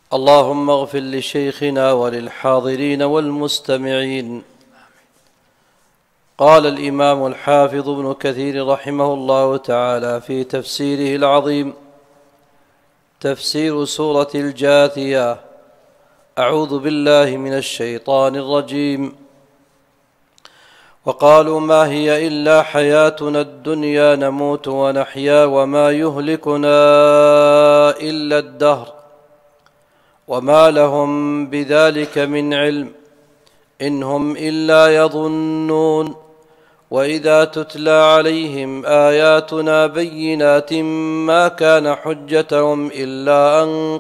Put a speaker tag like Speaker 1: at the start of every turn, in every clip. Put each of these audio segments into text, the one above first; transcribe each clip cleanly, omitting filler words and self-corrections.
Speaker 1: اللهم اغفر لشيخنا وللحاضرين والمستمعين. قال الإمام الحافظ ابن كثير رحمه الله تعالى في تفسيره العظيم: تفسير سورة الجاثية. أعوذ بالله من الشيطان الرجيم. وقالوا ما هي إلا حياتنا الدنيا نموت ونحيا وما يهلكنا إلا الدهر وما لهم بذلك من علم إن هم إلا يظنون. وإذا تتلى عليهم آياتنا بينات ما كان حجتهم إلا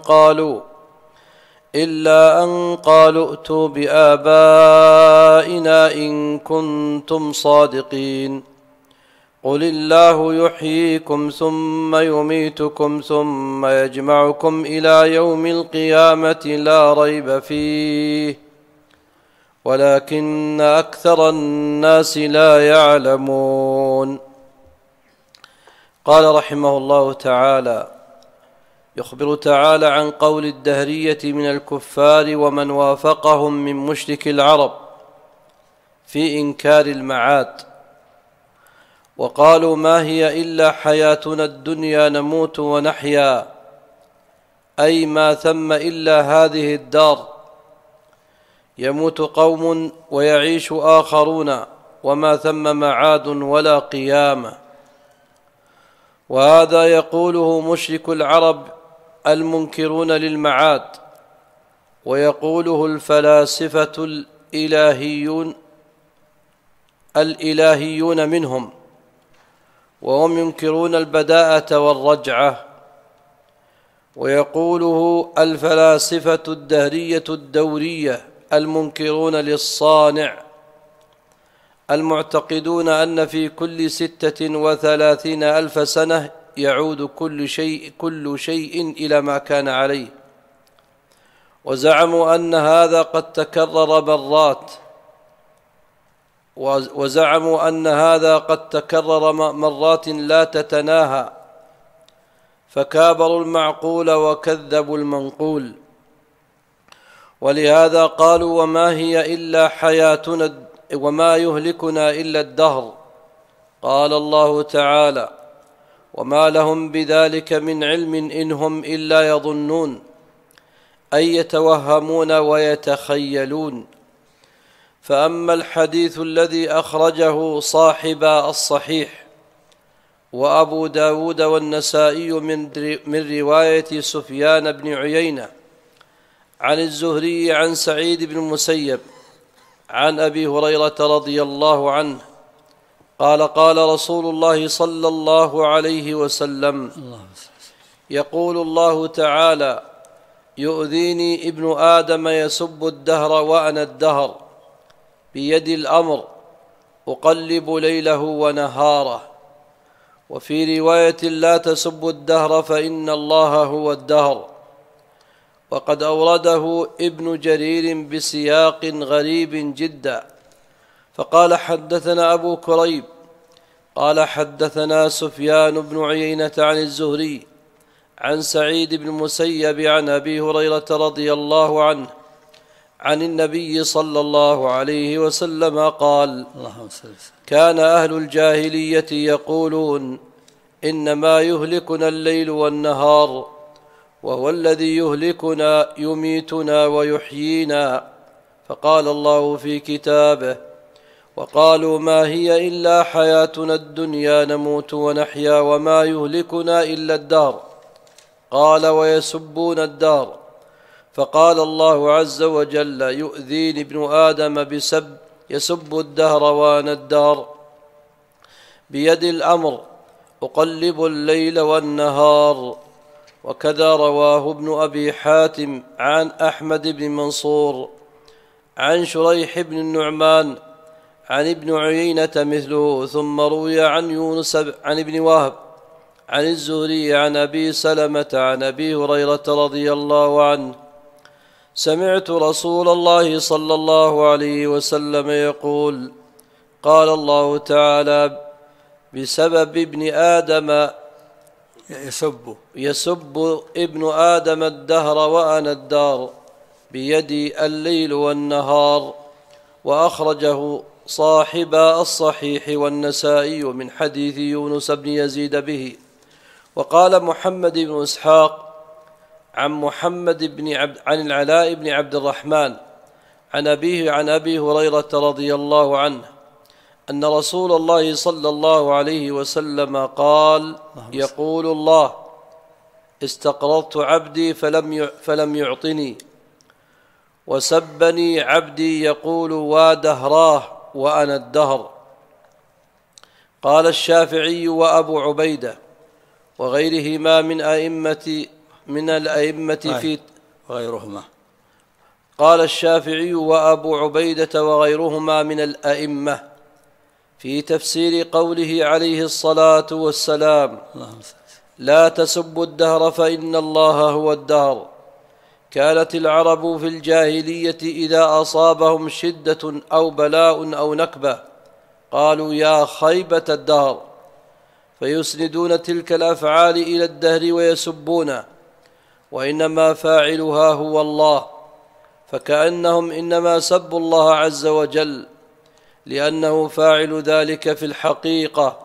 Speaker 1: أن قالوا ائتوا بآبائنا إن كنتم صادقين. قل الله يحييكم ثم يميتكم ثم يجمعكم إلى يوم القيامة لا ريب فيه ولكن أكثر الناس لا يعلمون. قال رحمه الله تعالى: يخبر تعالى عن قول الدهرية من الكفار ومن وافقهم من مشرك العرب في إنكار المعاد. وقالوا ما هي إلا حياتنا الدنيا نموت ونحيا، أي ما ثم إلا هذه الدار، يموت قوم ويعيش آخرون وما ثم معاد ولا قيامة. وهذا يقوله مشرك العرب المنكرون للمعاد، ويقوله الفلاسفة الإلهيون منهم، وهم ينكرون البداءة والرجعة. ويقوله الفلاسفة الدهرية الدورية المنكرون للصانع، المعتقدون أن في كل 36,000 سنة يعود كل شيء إلى ما كان عليه. وزعموا أن هذا قد تكرر مرات لا تتناهى، فكابروا المعقول وكذبوا المنقول. ولهذا قالوا وما هي إلا حياتنا وما يهلكنا إلا الدهر. قال الله تعالى: وما لهم بذلك من علم إن هم إلا يظنون، أي يتوهمون ويتخيلون. فأما الحديث الذي أخرجه صاحب الصحيح وأبو داود والنسائي من رواية سفيان بن عيينة عن الزهري عن سعيد بن المسيب عن أبي هريرة رضي الله عنه قال: قال رسول الله صلى الله عليه وسلم: يقول الله تعالى: يؤذيني ابن آدم يسب الدهر وأنا الدهر، بيدي الأمر أقلب ليله ونهاره. وفي رواية: لا تسبوا الدهر فإن الله هو الدهر. وقد أورده ابن جرير بسياق غريب جدا، فقال: حدثنا أبو كريب قال حدثنا سفيان بن عيينة عن الزهري عن سعيد بن المسيب عن أبي هريرة رضي الله عنه عن النبي صلى الله عليه وسلم قال: كان أهل الجاهلية يقولون إنما يهلكنا الليل والنهار، وهو الذي يهلكنا يميتنا ويحيينا. فقال الله في كتابه: وقالوا ما هي إلا حياتنا الدنيا نموت ونحيا وما يهلكنا إلا الدهر. قال: ويسبون الدهر. فقال الله عز وجل: يؤذيني ابن آدم يسب الدهر وأنا الدهر، بيدي الأمر أقلب الليل والنهار. وكذا رواه ابن أبي حاتم عن أحمد بن منصور عن شريح بن النعمان عن ابن عيينة مثله. ثم روي عن يونس عن ابن وهب عن الزهري عن أبي سلمة عن أبي هريرة رضي الله عنه: سمعت رسول الله صلى الله عليه وسلم يقول: قال الله تعالى: بسبب ابن آدم يسب ابن آدم الدهر وأنا الدار بيدي الليل والنهار. وأخرجه صاحب الصحيح والنسائي من حديث يونس بن يزيد به. وقال محمد بن إسحاق عن عن العلاء بن عبد الرحمن عن أبيه عن أبي هريرة رضي الله عنه أن رسول الله صلى الله عليه وسلم قال: يقول الله: استقرضت عبدي فلم يعطني، وسبني عبدي يقول: ودهراه وأنا الدهر. قال الشافعي وأبو عبيدة وغيرهما من الأئمة في
Speaker 2: وغيرهما.
Speaker 1: قال الشافعي وأبو عبيدة وغيرهما من الأئمة في تفسير قوله عليه الصلاة والسلام: لا تسبوا الدهر فإن الله هو الدهر. كانت العرب في الجاهلية إذا أصابهم شدة أو بلاء أو نكبة قالوا: يا خيبة الدهر، فيسندون تلك الأفعال إلى الدهر ويسبونه، وإنما فاعلها هو الله، فكأنهم إنما سبوا الله عز وجل لأنه فاعل ذلك في الحقيقة.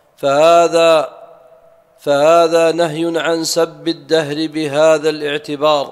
Speaker 1: فهذا نهي عن سب الدهر بهذا الاعتبار.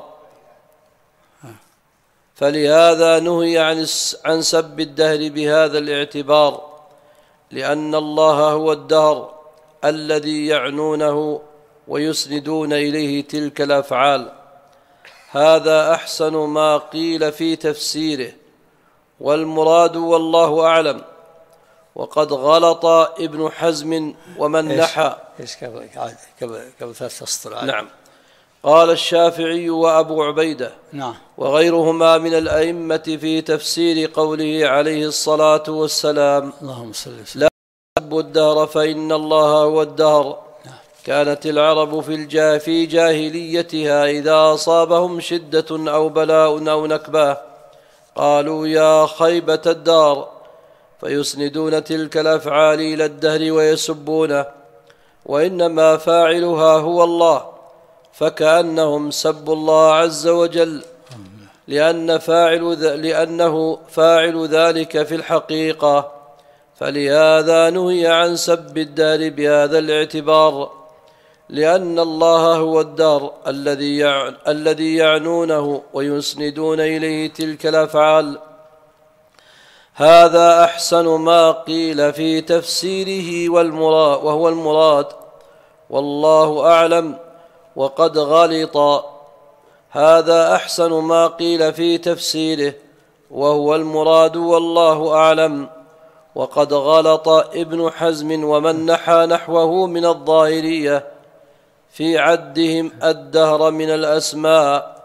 Speaker 1: فلهذا نهي عن سب الدهر بهذا الاعتبار، لأن الله هو الدهر الذي يعنونه ويسندون إليه تلك الأفعال. هذا أحسن ما قيل في تفسيره، والمراد والله أعلم. وقد غلط ابن حزم ومن نحى.
Speaker 2: قبل 3 أسطر.
Speaker 1: نعم. قال الشافعي وأبو عبيدة وغيرهما من الأئمة في تفسير قوله عليه الصلاة والسلام:
Speaker 2: اللهم صل وسلم:
Speaker 1: لا تسبوا الدهر فإن الله هو الدهر. كانت العرب في جاهليتها إذا أصابهم شدة أو بلاء أو نكبة قالوا: يا خيبة الدار، فيسندون تلك الأفعال إلى الدهر ويسبونه، وإنما فاعلها هو الله، فكأنهم سبوا الله عز وجل لأنه فاعل ذلك في الحقيقة. فلهذا نهي عن سب الدهر بهذا الاعتبار، لأن الله هو الدهر الذي يعنونه ويسندون إليه تلك الأفعال. هذا أحسن ما قيل في تفسيره وهو المراد، والله أعلم. وقد غلط. هذا أحسن ما قيل في تفسيره وهو المراد والله أعلم. وقد غلط ابن حزم ومن نحى نحوه من الظاهرية في عدهم الدهر من الأسماء.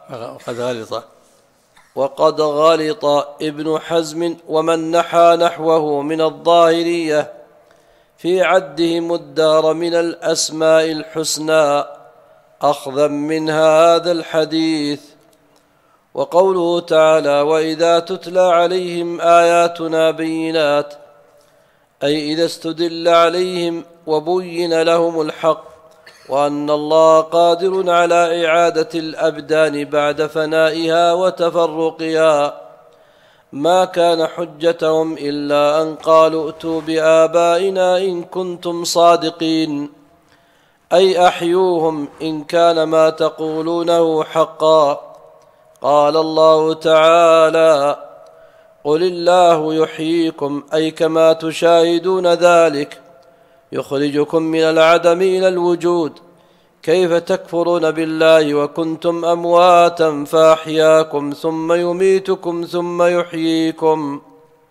Speaker 1: وقد غلط ابن حزم ومن نحى نحوه من الظاهرية في عدهم الدهر من الأسماء الحسنى أخذا من هذا الحديث. وقوله تعالى: وإذا تتلى عليهم آياتنا بينات، أي إذا استدل عليهم وبين لهم الحق، وأن الله قادر على إعادة الأبدان بعد فنائها وتفرقها، ما كان حجتهم إلا أن قالوا: ائتوا بآبائنا إن كنتم صادقين، أي أحيوهم إن كان ما تقولونه حقا. قال الله تعالى: قل الله يحييكم، أي كما تشاهدون ذلك، يخرجكم من العدم إلى الوجود، كيف تكفرون بالله وكنتم أمواتا فأحياكم ثم يميتكم ثم يحييكم،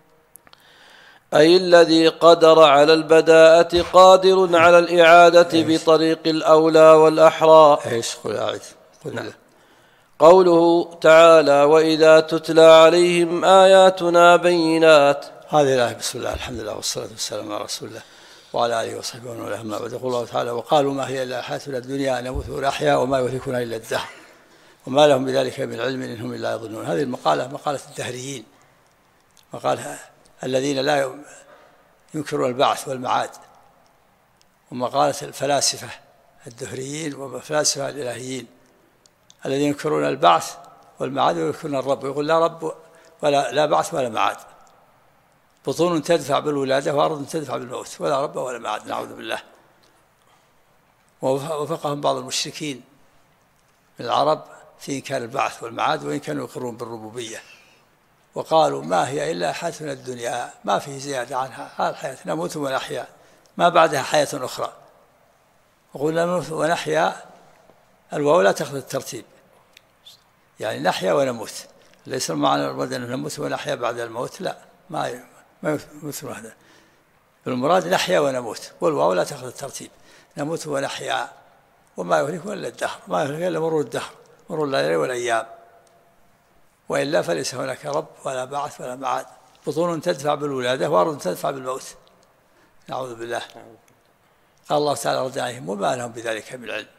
Speaker 1: أي الذي قدر على البداءة قادر على الإعادة بطريق الأولى والأحرى. قوله تعالى: وإذا تتلى عليهم آياتنا بينات،
Speaker 2: هذه الآية. بسم الله، الحمد لله، والصلاة والسلام على رسول الله وعلى آله وصحبه ومن والاه. أما بعد، يقول الله تعالى: وقالوا ما هي إلا حياتنا الدنيا نموت ونحيا وما يهلكنا إلا الدهر وما لهم بذلك من علم إن هم إلا يظنون. هذه المقالة مقالة الدهريين، مقالة الذين لا ينكرون البعث والمعاد، ومقالة الفلاسفة الدهريين وفلاسفة الإلهيين الذين ينكرون البعث والمعاد وينكرون الرب، ويقول لا رب ولا لا بعث ولا معاد، بطون تدفع بالولادة وأرض تدفع بالموت، ولا رب ولا معاد، نعوذ بالله. ووفقهم بعض المشركين من العرب في إنكار البعث والمعاد، وإن كانوا يقرون بالربوبية، وقالوا ما هي إلا حياتنا الدنيا ما فيه زيادة عنها، هذه الحياة نموت ونحيا ما بعدها حياة أخرى. وقلنا نموت ونحيا الواو لا تأخذ الترتيب، يعني نحيا ونموت، ليس المعنى المراد أن نموت ونحيا بعد الموت، لا ما مثل هذا، بالمراد نحيا ونموت، والواو لا تأخذ الترتيب، نموت ونحيا وما يهلكنا إلا الدهر، ما يهلكنا إلا مرور الدهر، مرور الليالي والأيام، وإلا فليس هناك رب ولا بعث ولا معاد، بطون تدفع بالولادة وأرض تدفع بالموت، نعوذ بالله. قال الله تعالى رد عليهم وما لهم بذلك من علم،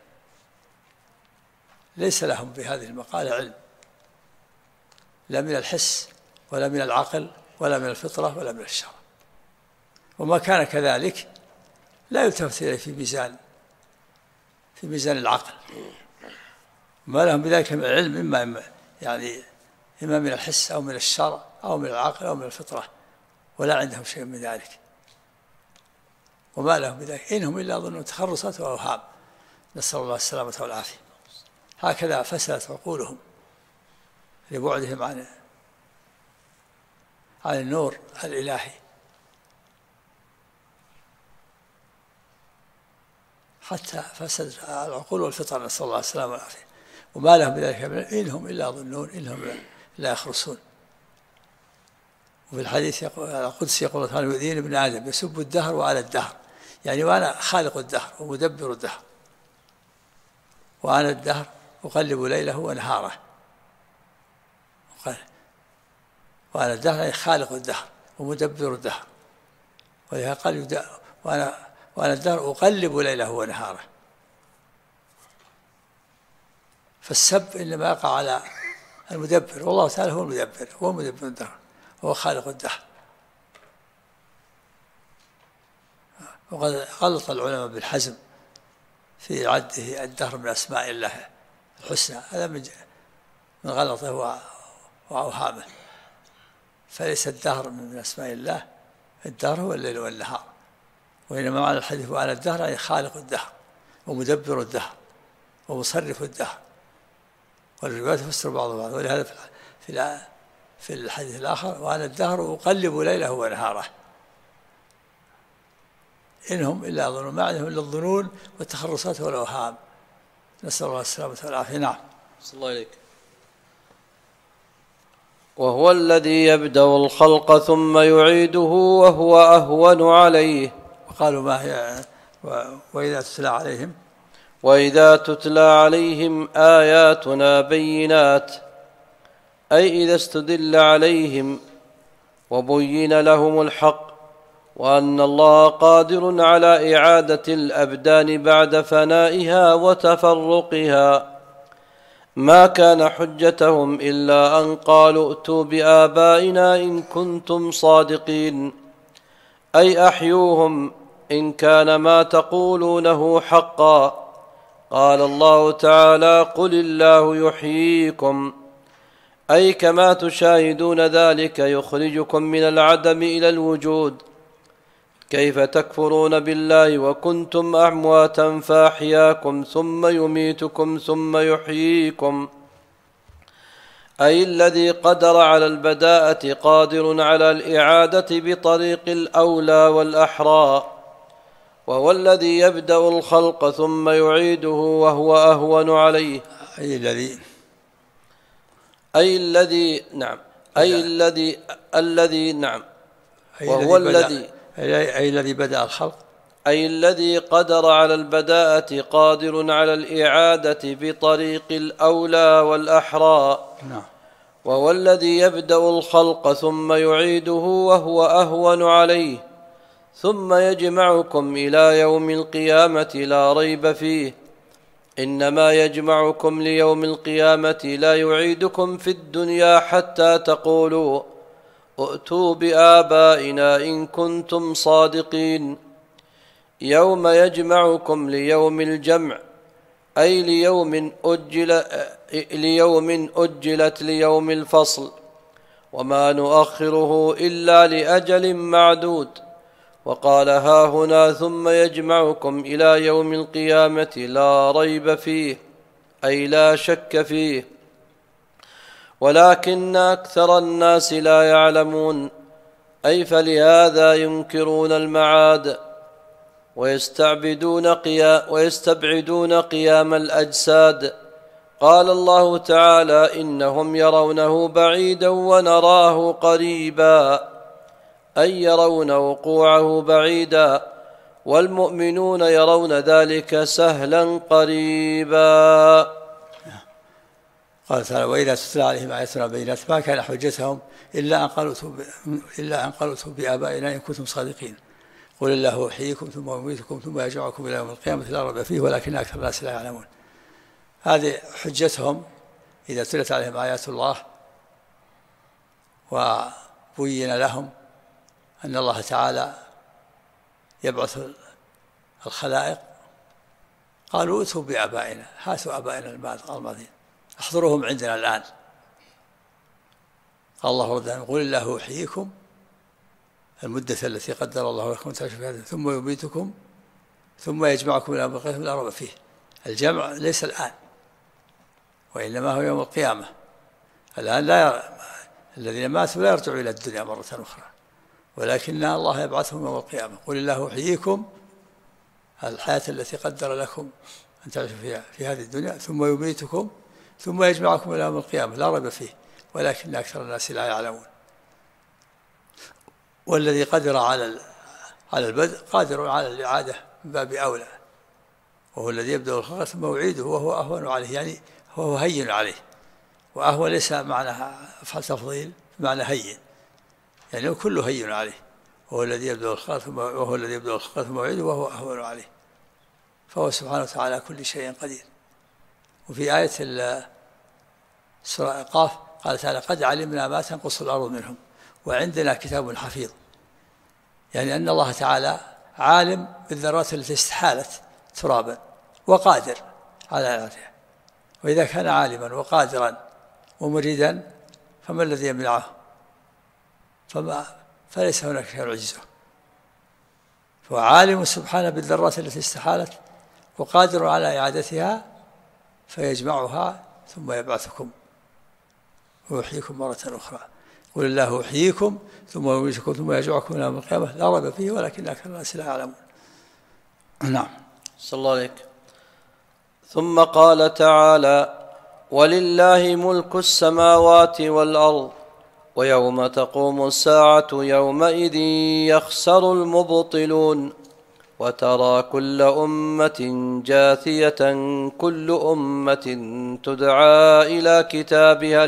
Speaker 2: ليس لهم بهذه المقالة علم، لا من الحس ولا من العقل ولا من الفطرة ولا من الشرع، وما كان كذلك لا يلتفت إليه في ميزان العقل، ما لهم بذلك من العلم، إما من الحس أو من الشرع أو من العقل أو من الفطرة، ولا عندهم شيء من ذلك، وما لهم بذلك إنهم إلا ظنوا تخرصات وأوهام، نسأل الله السلامة والعافية. هكذا فسدت عقولهم لبعدهم عن النور الإلهي، حتى فسدت العقول والفطر، نسأل الله السلامة والعافية. وما لهم بذلك إنهم إلا ظنون إنهم لا يخرصون. وفي الحديث القدسي يقول تعالى يؤذين ابن آدم يسب الدهر وعلى الدهر، يعني وأنا خالق الدهر ومدبر الدهر، وأنا الدهر أقلب ليله ونهاره، وأنا الدهر يعني خالق الدهر ومدبر الدهر، ولهذا قال وأنا الدهر أقلب ليله ونهاره. فالسب إنما يقع على المدبر، والله تعالى هو المدبر، هو مدبر الدهر، هو خالق الدهر. وقد غلط العلماء بالحزم في عده الدهر من أسماء الله الحسنى، هذا من غلطه وأوهامه، فليس الدهر من أسماء الله، الدهر هو الليل والنهار، وإنما معنى الحديث وعلى الدهر يعني خالق الدهر ومدبر الدهر ومصرف الدهر، والروايات تفسر بعضها، ولهذا في الحديث الآخر وأنا الدهر أقلب ليله ونهاره، إنهم إلا ظنون، ما عندهم إلا الظنون والتخرصات والأوهام، نسأل الله السلامة والعافية. نعم.
Speaker 1: صلى الله عليك. وهو الذي يبدأ الخلق ثم يعيده وهو أهون عليه.
Speaker 2: وقالوا ما هي
Speaker 1: وإذا تتلى عليهم آياتنا بينات، أي إذا استدل عليهم وبين لهم الحق، وأن الله قادر على إعادة الأبدان بعد فنائها وتفرقها، ما كان حجتهم إلا أن قالوا ائتوا بآبائنا إن كنتم صادقين، أي أحيوهم إن كان ما تقولونه حقا. قال الله تعالى قل الله يحييكم، أي كما تشاهدون ذلك يخرجكم من العدم إلى الوجود، كيف تكفرون بالله وكنتم أمواتا فأحياكم ثم يميتكم ثم يحييكم، أي الذي قدر على البداءة قادر على الإعادة بطريق الأولى والأحرى. وهو الذي يبدأ الخلق ثم يعيده وهو أهون عليه،
Speaker 2: أي الذي بدأ الخلق،
Speaker 1: أي الذي قدر على البداءة قادر على الإعادة بطريق الأولى والأحرى.
Speaker 2: نعم.
Speaker 1: وهو الذي يبدأ الخلق ثم يعيده وهو أهون عليه، ثم يجمعكم إلى يوم القيامة لا ريب فيه، إنما يجمعكم ليوم القيامة لا يعيدكم في الدنيا حتى تقولوا ائتوا بآبائنا إن كنتم صادقين، يوم يجمعكم ليوم الجمع أي ليوم أجلت ليوم الفصل، وما نؤخره إلا لأجل معدود. وقال هاهنا ثم يجمعكم إلى يوم القيامة لا ريب فيه أي لا شك فيه، ولكن أكثر الناس لا يعلمون، أي فلهذا ينكرون المعاد ويستبعدون قيام الأجساد. قال الله تعالى إنهم يرونه بعيدا ونراه قريبا، أي يرون وقوعه بعيدا، والمؤمنون يرون ذلك سهلا قريبا.
Speaker 2: قال تعالى وإذا تتلى عليهم آياتنا بينات ما كان حجتهم إلا أن قالوا بآبائنا إن كنتم صادقين قل الله يحييكم ثم يميتكم ثم يرجعكم إلى يوم القيامة لا ريب فيه ولكن أكثر الناس لا يعلمون. هذه حجتهم إذا تلت عليهم آيات الله وبين لهم أن الله تعالى يبعث الخلائق قالوا ائتوا بآبائنا، هاتوا آبائنا الماضين احضروهم عندنا الآن. قال الله رد قل الله يحييكم المدة التي قدر الله لكم تعيشوا فيها ثم يميتكم ثم يجمعكم إلى يوم القيامة لا ريب فيه. الجمع ليس الآن وإنما هو يوم القيامة. الآن الذين ماتوا لا يرجعوا إلى الدنيا مرة أخرى، ولكن الله يبعثهم يوم القيامة. قل الله يحييكم الحياة التي قدر لكم أن تعيشوا فيها في هذه الدنيا ثم يميتكم ثم يجمعكم إلى يوم القيامة لا ريب فيه ولكن أكثر الناس لا يعلمون. والذي قدر على البدء قادر على الإعادة من باب أولى، وهو الذي يبدأ الخلق ثم يعيده وهو أهون عليه، يعني هو هين عليه. وأهون ليس معنى أفعل تفضيل بمعنى هين، يعني كله هين عليه. وهو الذي يبدأ الخلق ثم يعيده وهو أهون عليه، فهو سبحانه وتعالى كل شيء قدير. وفي آية سورة قاف قال تعالى قد علمنا ما تنقص الأرض منهم وعندنا كتاب حفيظ، يعني أن الله تعالى عالم بالذرات التي استحالت ترابا وقادر على إعادتها. وإذا كان عالما وقادرا ومريدا فما الذي يمنعه؟ فليس هناك شيء يعجزه. فهو عالم سبحانه بالذرات التي استحالت وقادر على إعادتها فيجمعها ثم يبعثكم ويحييكم مرة أخرى. قل الله يحييكم ثم يميتكم ثم يرجعكم إلى يوم القيامة لا ريب فيه ولكن أكثر الناس لا يعلمون. نعم.
Speaker 1: صلى الله عليك. ثم قال تعالى ولله ملك السماوات والأرض ويوم تقوم الساعة يومئذ يخسر المبطلون وترى كل أمة جاثية كل أمة تدعى إلى كتابها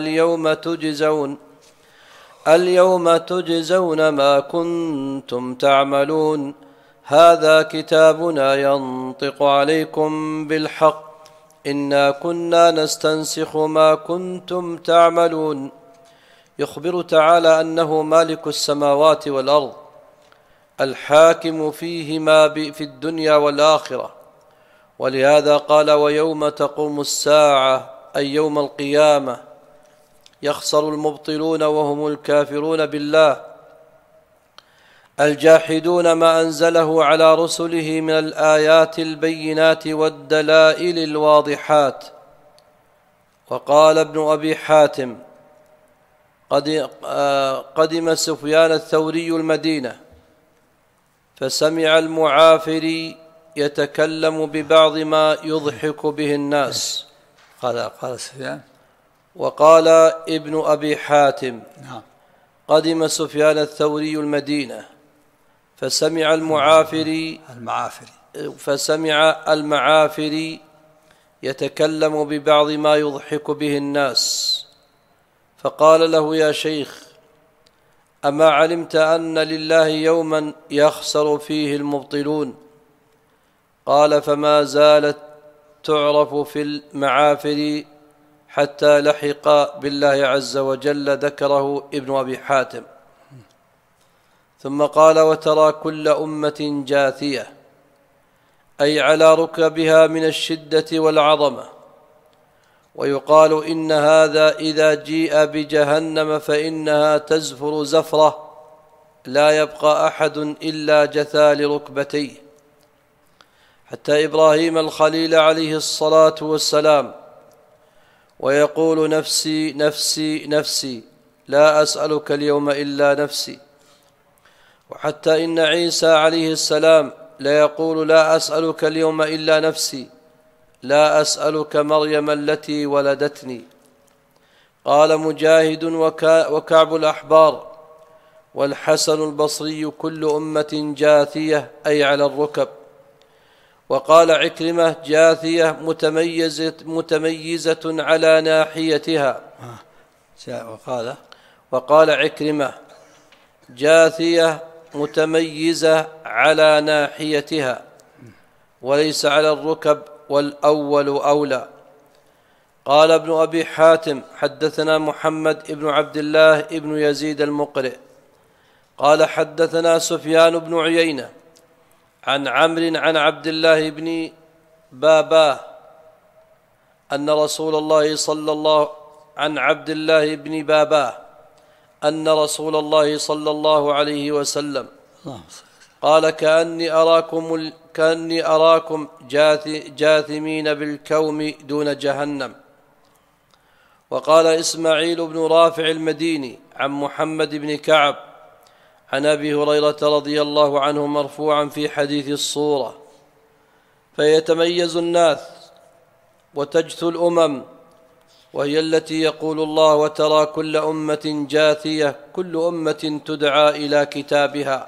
Speaker 1: اليوم تجزون ما كنتم تعملون هذا كتابنا ينطق عليكم بالحق إنا كنا نستنسخ ما كنتم تعملون. يخبر تعالى أنه مالك السماوات والأرض الحاكم فيهما في الدنيا والآخرة، ولهذا قال ويوم تقوم الساعة أي يوم القيامة يخسر المبطلون وهم الكافرون بالله الجاحدون ما أنزله على رسله من الآيات البينات والدلائل الواضحات. وقال ابن أبي حاتم قدم سفيان الثوري المدينة فسمع المعافري يتكلم ببعض ما يضحك به الناس.
Speaker 2: قال سفيان.
Speaker 1: وقال ابن أبي حاتم قدم سفيان الثوري المدينة فسمع المعافري يتكلم ببعض ما يضحك به الناس فقال له يا شيخ أما علمت أن لله يوما يخسر فيه المبطلون؟ قال فما زالت تعرف في المعافر حتى لحق بالله عز وجل. ذكره ابن أبي حاتم. ثم قال وترى كل أمة جاثية أي على ركبها من الشدة والعظمة. ويقال إن هذا إذا جيء بجهنم فإنها تزفر زفرة لا يبقى أحد إلا جثى لركبتيه، حتى إبراهيم الخليل عليه الصلاة والسلام ويقول نفسي نفسي نفسي لا أسألك اليوم إلا نفسي. وحتى إن عيسى عليه السلام لا يقول لا أسألك اليوم إلا نفسي، لا أسألك مريم التي ولدتني. قال مجاهد وكعب الأحبار والحسن البصري كل أمة جاثية أي على الركب. وقال عكرمة جاثية متميزة على ناحيتها. وقال عكرمة جاثية متميزة على ناحيتها وليس على الركب، والأول أولى. قال ابن أبي حاتم حدثنا محمد بن عبد الله بن يزيد المقرئ قال حدثنا سفيان بن عيينة عن عمرو عن عبد الله بن باباه أن رسول الله صلى الله عليه وسلم قال كأني أراكم جاثمين بالكوم دون جهنم. وقال إسماعيل بن رافع المديني عن محمد بن كعب عن أبي هريرة رضي الله عنه مرفوعا في حديث الصورة: فيتميز الناس وتجثو الأمم، وهي التي يقول الله: وترى كل أمة جاثية كل أمة تدعى إلى كتابها.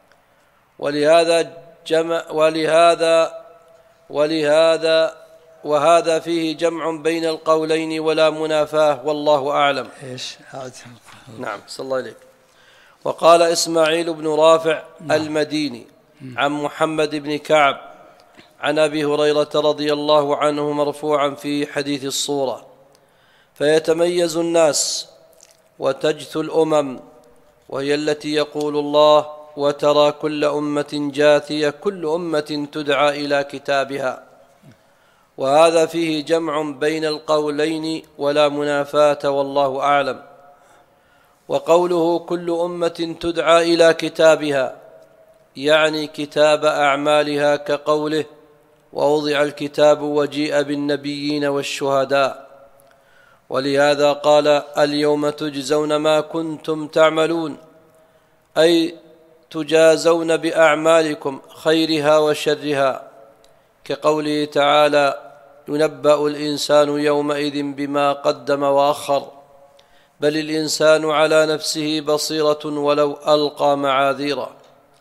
Speaker 1: وهذا فيه جمع بين القولين ولا منافاة، والله أعلم. نعم، صلى الله عليك. وقال إسماعيل بن رافع المديني عن محمد بن كعب عن أبي هريرة رضي الله عنه مرفوعا في حديث الصورة: فيتميز الناس وتجثو الأمم، وهي التي يقول الله: وترى كل أمة جاثية كل أمة تدعى إلى كتابها. وهذا فيه جمع بين القولين ولا منافاة، والله أعلم. وقوله كل أمة تدعى إلى كتابها يعني كتاب أعمالها، كقوله: ووضع الكتاب وجيء بالنبيين والشهداء. ولهذا قال: اليوم تجزون ما كنتم تعملون، أي تجازون بأعمالكم خيرها وشرها، كقوله تعالى: ينبأ الإنسان يومئذ بما قدم وأخر، بل الإنسان على نفسه بصيرة ولو ألقى معاذيرا.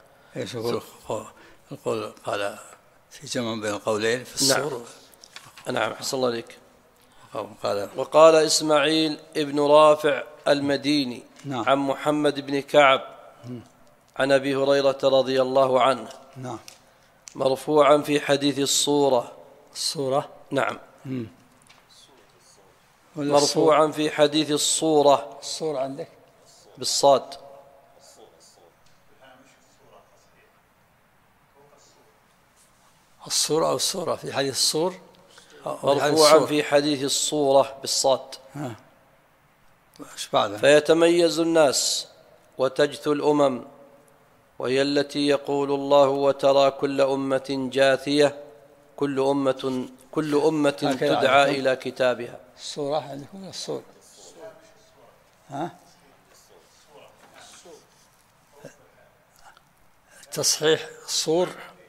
Speaker 2: يقول قال في جمع بين القولين في الصور.
Speaker 1: نعم، حسن الله عليك. وقال إسماعيل ابن رافع المديني عن محمد بن كعب عن أبي هريرة رضي الله عنه مرفوعا في حديث الصورة. نعم، مرفوعا في حديث الصورة.
Speaker 2: الصورة عندك
Speaker 1: بالصاد.
Speaker 2: الصورة أو الصورة في حديث الصور،
Speaker 1: مرفوعا في حديث الصورة بالصاد.
Speaker 2: ايش بعدها؟
Speaker 1: فيتميز الناس وتجثو الأمم، وهي التي يقول الله: وترى كل أمة جاثية كل أمة تدعى إلى كتابها.
Speaker 2: الصورة عندكم الصورة. تصحيح الصور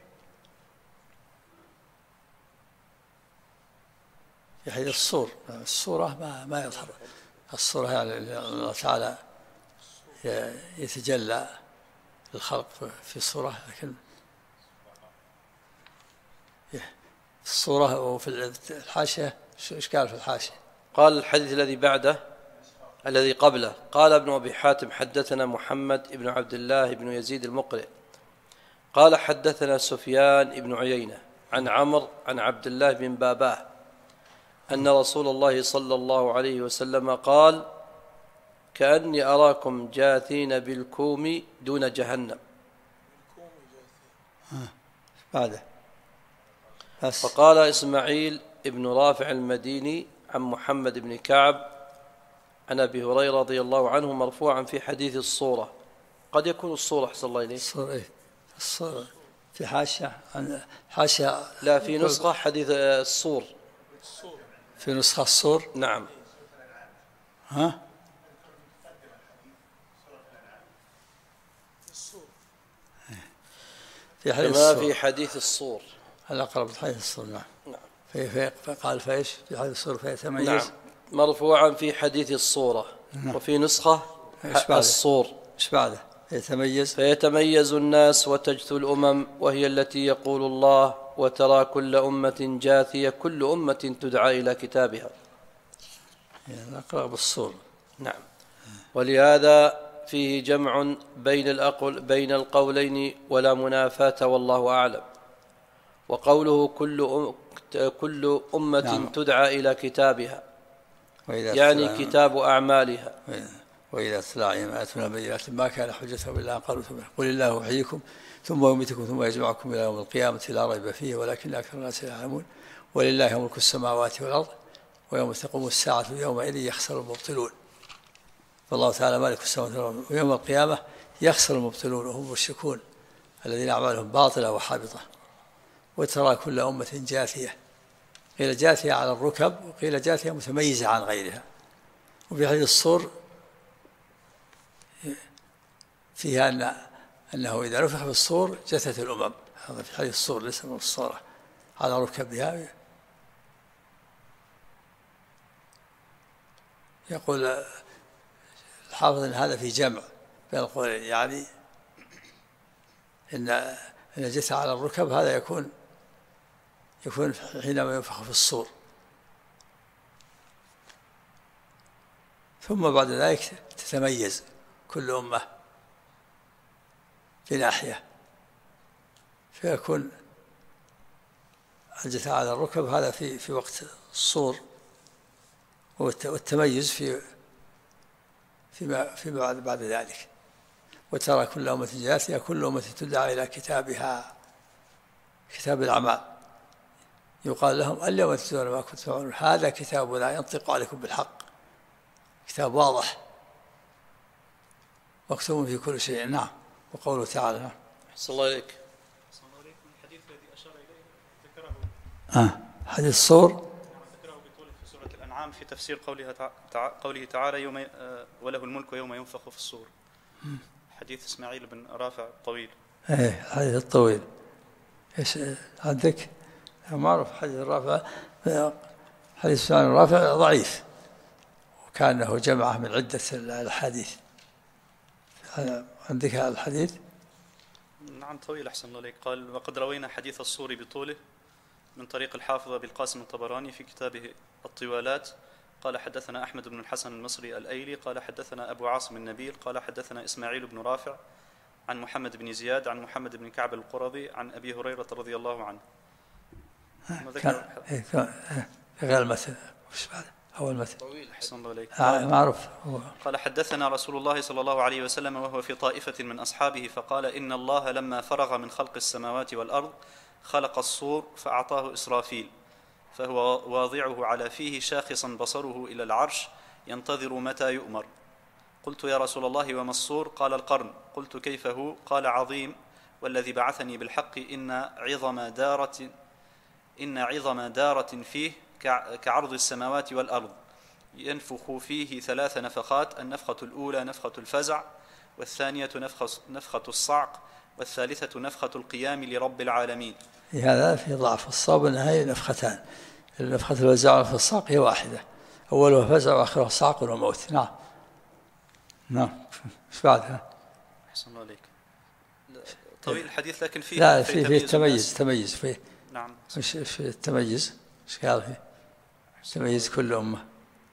Speaker 2: في حديث الصور. الصورة ما يظهر. الصورة يعني الله تعالى يتجلى الخلق في الصورة، لكن في الصورة وفي الحاشية شو إشكال في الحاشية؟
Speaker 1: قال الحديث الذي بعده الذي قبله: قال ابن أبي حاتم حدثنا محمد بن عبد الله بن يزيد المقرئ قال حدثنا سفيان بن عيينة عن عمرو عن عبد الله بن باباه أن رسول الله صلى الله عليه وسلم قال: كأني أراكم جاثين بالكوم دون جهنم.
Speaker 2: بعده بس.
Speaker 1: فقال إسماعيل ابن رافع المديني عن محمد بن كعب عن أبي هريرة رضي الله عنه مرفوعا في حديث الصورة. قد يكون الصورة أحسن الله إليك
Speaker 2: الصورة إيه؟ الصورة في حاشية
Speaker 1: لا، في نسخة حديث الصور،
Speaker 2: في نسخة الصور.
Speaker 1: نعم.
Speaker 2: ها في حديث
Speaker 1: كما
Speaker 2: الصور.
Speaker 1: في حديث الصور
Speaker 2: الأقرب حديث الصور. نعم.
Speaker 1: نعم.
Speaker 2: فقال فإيش في حديث الصور فيتميز.
Speaker 1: نعم، مرفوعا في حديث الصورة.
Speaker 2: نعم.
Speaker 1: وفي نسخة الصور
Speaker 2: إيش بعده؟
Speaker 1: فيتميز الناس وتجثو الأمم، وهي التي يقول الله وترى كل أمة جاثية كل أمة تدعى إلى كتابها.
Speaker 2: يعني أقرب الصور.
Speaker 1: نعم. ولهذا فيه جمع بين القولين ولا منافاة والله أعلم. وقوله كل أمة
Speaker 2: نعم.
Speaker 1: تدعى إلى كتابها يعني كتاب أعمالها.
Speaker 2: وإذا تتلى عليهم آياتنا بينات ما كان حجتهم إلا أن قالوا قل الله يحييكم ثم يميتكم ثم يجمعكم إلى يوم القيامة لا ريب فيه ولكن أكثر الناس لا يعلمون. ولله ملك السماوات والأرض ويوم تقوم الساعة يومئذ يخسر المبطلون. فالله تعالى مالك السماوات والأرض ويوم القيامة يخسر المبطلون وهم المشركون الذين أعمالهم باطلة وحابطة. وترى كل أمة جاثية، قيل جاثية على الركب وقيل جاثية متميزة عن غيرها. وفي حديث الصور فيها أنه إذا نفخ في الصور جثت الأمم. هذا في حديث الصور ليس من الصورة على ركبها. يقول الحافظ أن هذا في جمع بين القولين، يعني إن الجثة على الركب هذا يكون حينما ينفخ في الصور، ثم بعد ذلك تتميز كل أمة في ناحية، فيكون الجثة على الركب هذا في وقت الصور، والتميز فيما بعد ذلك. وترى كل أمة جاثية كل أمة تدعى إلى كتابها، كتاب الأعمال، يقال لهم اليوم تجزون ما كنتم تعملون هذا كتابنا ينطق عليكم بالحق، كتاب واضح مكتوب في كل شيء. نعم. وقوله تعالى
Speaker 1: صلى الله عليك
Speaker 3: الحديث الذي أشار إليه ذكره
Speaker 2: حديث الصور
Speaker 3: ذكره بطوله في سورة الأنعام في تفسير قوله تعالى يوم وله الملك يوم ينفخ في الصور. حديث إسماعيل بن رافع الطويل.
Speaker 2: الحديث الطويل. ايش عندك؟ معروف حديث الرافع. حديث إسماعيل بن رافع ضعيف، وكانه جمعه من عدة الأحاديث. عندك الحديث؟
Speaker 3: نعم طويل أحسن الله عليك. قال وقد روينا حديث الصور بطوله من طريق الحافظ أبي القاسم الطبراني في كتابه الطوالات. قال حدثنا أحمد بن الحسن المصري الأيلي قال حدثنا أبو عاصم النبيل قال حدثنا إسماعيل بن رافع عن محمد بن زياد عن محمد بن كعب القرظي عن أبي هريرة رضي الله عنه.
Speaker 2: غير المثل وش بعد أول مثل
Speaker 3: أحسن الله عليك.
Speaker 2: معروف.
Speaker 3: قال حدثنا رسول الله صلى الله عليه وسلم وهو في طائفة من أصحابه فقال إن الله لما فرغ من خلق السماوات والأرض خلق الصور فأعطاه إسرافيل فهو واضعه على فيه شاخصا بصره إلى العرش ينتظر متى يؤمر. قلت يا رسول الله وما الصور؟ قال القرن. قلت كيف هو؟ قال عظيم والذي بعثني بالحق إن عظم دارة فيه كعرض السماوات والأرض ينفخ فيه 3 نفخات، النفخة الأولى نفخة الفزع، والثانية نفخة الصعق، والثالثة نفخة القيام لرب العالمين.
Speaker 2: هذا في ضعف الصواب أن هذه نفختان، النفخة الفزع ونفخة الصعق هي واحدة، أولها فزع وآخرها صعق وموت. نعم. ايش بعدها؟
Speaker 3: أحسن الله عليك. طويل الحديث لكن فيه
Speaker 2: لا فيه تميز فيه.
Speaker 3: نعم.
Speaker 2: في التميز ايش قال فيه؟ تميز كل أمة.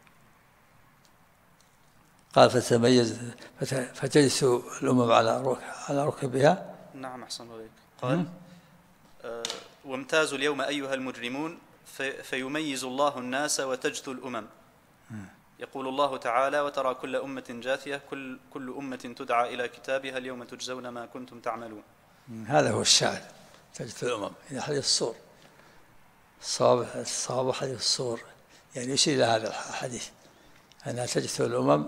Speaker 2: قال فتميز فتجلس الأمم على ركبها.
Speaker 3: نعم أحسن الله عليك. قال وامتازوا اليوم أيها المجرمون فيميز الله الناس وتجثو الأمم. يقول الله تعالى وترى كل أمة جاثية كل أمة تدعى إلى كتابها اليوم تجزون ما كنتم تعملون.
Speaker 2: هذا هو الشاهد، تجثو الأمم. إذا حديث الصور الصواب حديث الصور، يعني يشير إلى هذا الحديث أنها تجثو الأمم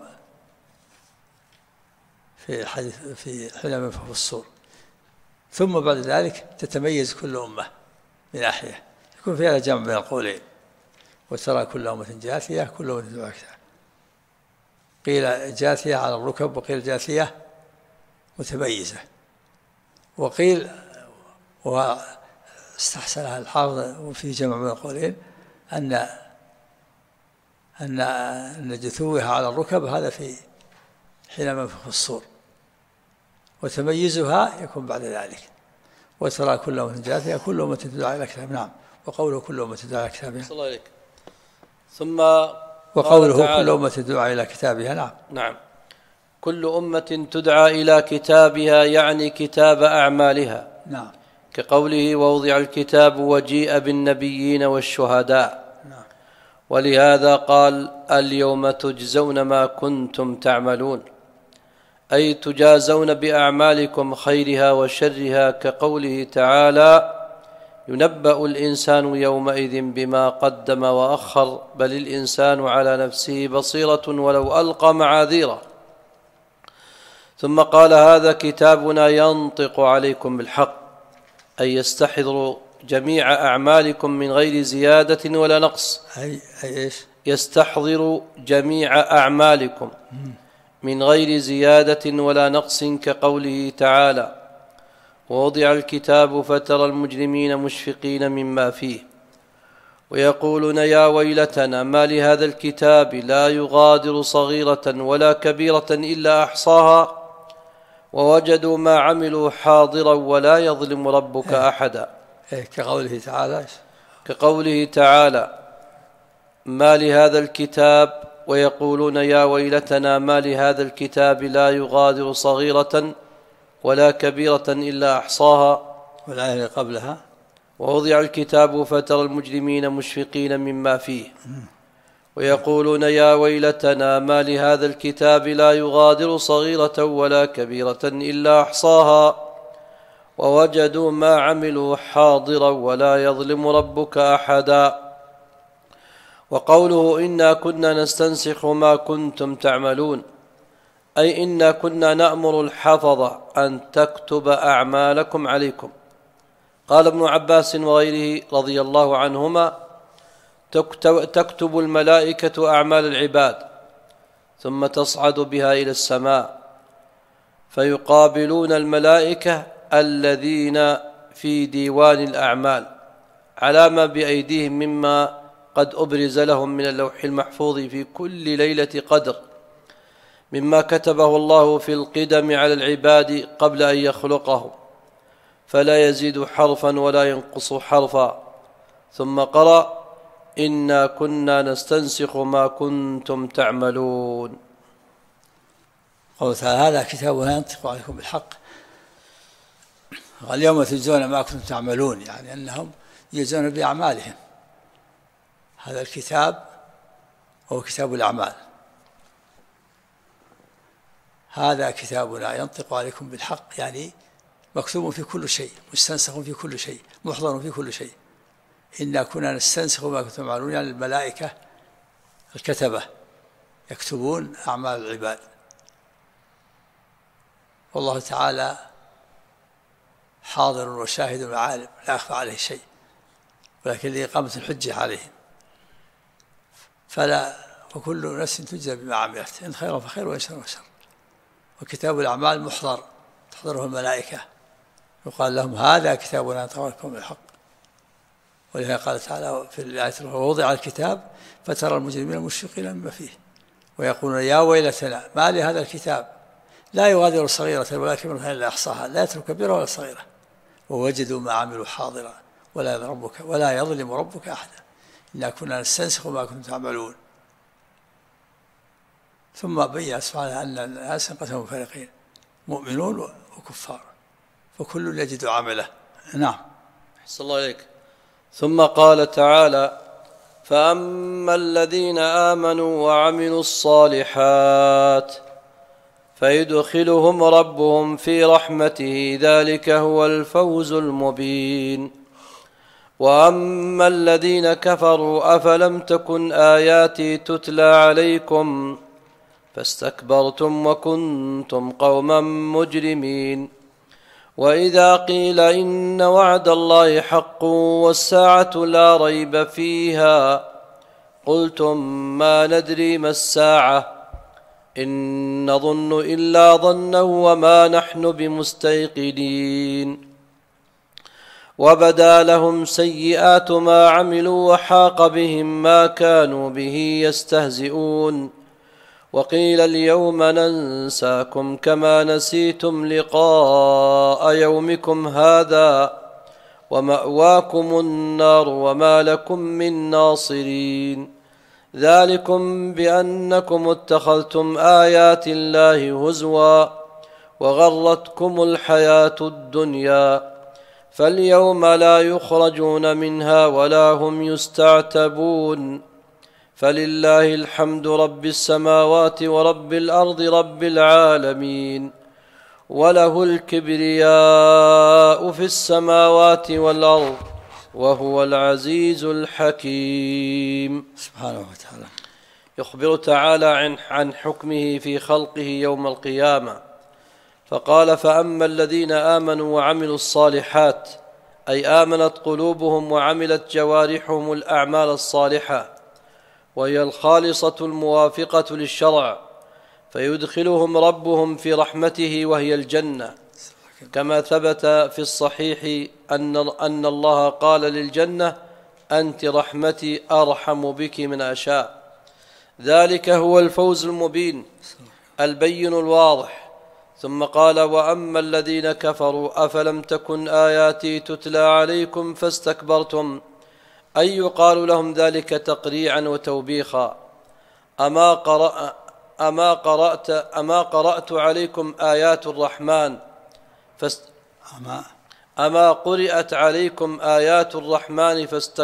Speaker 2: في حين ينفخ في الصور، ثم بعد ذلك تتميز كل أمة من ناحية، يكون فيها جمع بين القولين، وترى كل أمة جاثية كل أمة تدعى كتابها. قيل جاثية على الركب، وقيل جاثية متميزة، وقيل واستحسنها الحافظ وفي جمع بين القولين أن جثوها على الركب هذا في حينما ينفخ في الصور، وتميزها يكون بعد ذلك. وترى كل أمة جاثية كل أمة تدعى إلى كتابها. نعم، وقوله كل أمة تدعى إلى كتابها.
Speaker 1: صلى الله عليك. ثم
Speaker 2: وقوله كل أمة تدعى إلى كتابها. نعم.
Speaker 1: نعم، كل أمة تدعى إلى كتابها يعني كتاب أعمالها.
Speaker 2: نعم.
Speaker 1: كقوله ووضع الكتاب وجيء بالنبيين والشهداء.
Speaker 2: نعم.
Speaker 1: ولهذا قال اليوم تجزون ما كنتم تعملون، أي تجازون بأعمالكم خيرها وشرها، كقوله تعالى ينبأ الإنسان يومئذ بما قدم وأخر، بل الإنسان على نفسه بصيرة ولو ألقى معاذيره. ثم قال هذا كتابنا ينطق عليكم بالحق، أي يستحضر جميع أعمالكم من غير زيادة ولا نقص. يستحضر جميع أعمالكم من غير زيادة ولا نقص، كقوله تعالى ووضع الكتاب فترى المجرمين مشفقين مما فيه ويقولون يا ويلتنا ما لهذا الكتاب لا يغادر صغيرة ولا كبيرة إلا أحصاها ووجدوا ما عملوا حاضرا ولا يظلم ربك أحدا. كقوله تعالى ما لهذا الكتاب، ويقولون يا ويلتنا ما لهذا الكتاب لا يغادر صغيرة ولا كبيرة إلا أحصاها.
Speaker 2: والآية قبلها
Speaker 1: ووضع الكتاب فترى المجرمين مشفقين مما فيه ويقولون يا ويلتنا ما لهذا الكتاب لا يغادر صغيرة ولا كبيرة إلا أحصاها ووجدوا ما عملوا حاضرا ولا يظلم ربك أحدا. وقوله إنا كنا نستنسخ ما كنتم تعملون، أي إنا كنا نأمر الحفظة أن تكتب أعمالكم عليكم. قال ابن عباس وغيره رضي الله عنهما تكتب الملائكة أعمال العباد ثم تصعد بها إلى السماء فيقابلون الملائكة الذين في ديوان الأعمال على ما بأيديهم مما قد أبرز لهم من اللوح المحفوظ في كل ليلة قدر مما كتبه الله في القدم على العباد قبل أن يخلقه، فلا يزيد حرفا ولا ينقص حرفا. ثم قرأ إنا كنا نستنسخ ما كنتم تعملون.
Speaker 2: قوله تعالى هذا كتابنا ينطق عليكم بالحق، واليوم تجزون ما كنتم تعملون، يعني أنهم يجزون بأعمالهم. هذا الكتاب هو كتاب الأعمال، هذا كتابنا ينطق عليكم بالحق، يعني مكتوب في كل شيء، مستنسخ في كل شيء، محضر في كل شيء. إنا كنا نستنسخ ما كنتم تعملون، يعني الملائكة الكتبة يكتبون أعمال العباد، والله تعالى حاضر وشاهد وعالم لا يخفى عليه شيء، ولكن لإقامة الحجة عليهم، وكل نفس تجزى بما عملت، إن خيرا فخير وإن شرا فشر. وكتاب الأعمال محضر تحضره الملائكة، يقال لهم هذا كتابنا ينطق عليكم بالحق. ولهذا قال تعالى في الآية ووضع الكتاب فترى المجرمين مشفقين مما فيه ويقولون يا ويلتنا ما لهذا الكتاب لا يغادر صغيرة ولا كبيرة إلا أحصاها لا يترك كبيرة ولا صغيرة ووجدوا ما عملوا حاضرا ولا يظلم ربك أحدا إنا كنا نستنسخ ما كنتم تعملون. ثم بين سبحانه أن الناس انقسموا فريقين مؤمنون وكفار فكل يجد عمله. نعم.
Speaker 1: أحسن الله إليك. ثم قال تعالى فأما الذين آمنوا وعملوا الصالحات فيدخلهم ربهم في رحمته ذلك هو الفوز المبين. وأما الذين كفروا أفلم تكن آياتي تتلى عليكم فاستكبرتم وكنتم قوما مجرمين. وإذا قيل إن وعد الله حق والساعة لا ريب فيها قلتم ما ندري ما الساعة إن نظن إلا ظنا وما نحن بمستيقنين. وبدا لهم سيئات ما عملوا وحاق بهم ما كانوا به يستهزئون. وقيل اليوم ننساكم كما نسيتم لقاء يومكم هذا ومأواكم النار وما لكم من ناصرين. ذلكم بأنكم اتخذتم آيات الله هزوا وغرتكم الحياة الدنيا فاليوم لا يخرجون منها ولا هم يستعتبون. فلله الحمد رب السماوات ورب الأرض رب العالمين وله الكبرياء في السماوات والأرض وهو العزيز الحكيم.
Speaker 2: سبحانه وتعالى
Speaker 1: يخبر تعالى عن حكمه في خلقه يوم القيامة، فقال فأما الذين آمنوا وعملوا الصالحات، أي آمنت قلوبهم وعملت جوارحهم الأعمال الصالحة وهي الخالصة الموافقة للشرع، فيدخلهم ربهم في رحمته وهي الجنة، كما ثبت في الصحيح أن الله قال للجنة أنت رحمتي أرحم بك من أشاء. ذلك هو الفوز المبين البين الواضح. ثم قال وأما الذين كفروا أفلم تكن آياتي تتلى عليكم فاستكبرتم، أي يقال لهم ذلك تقريعا وتوبيخا. أما قرأت عليكم آيات الرحمن أما قرأت عليكم آيات الرحمن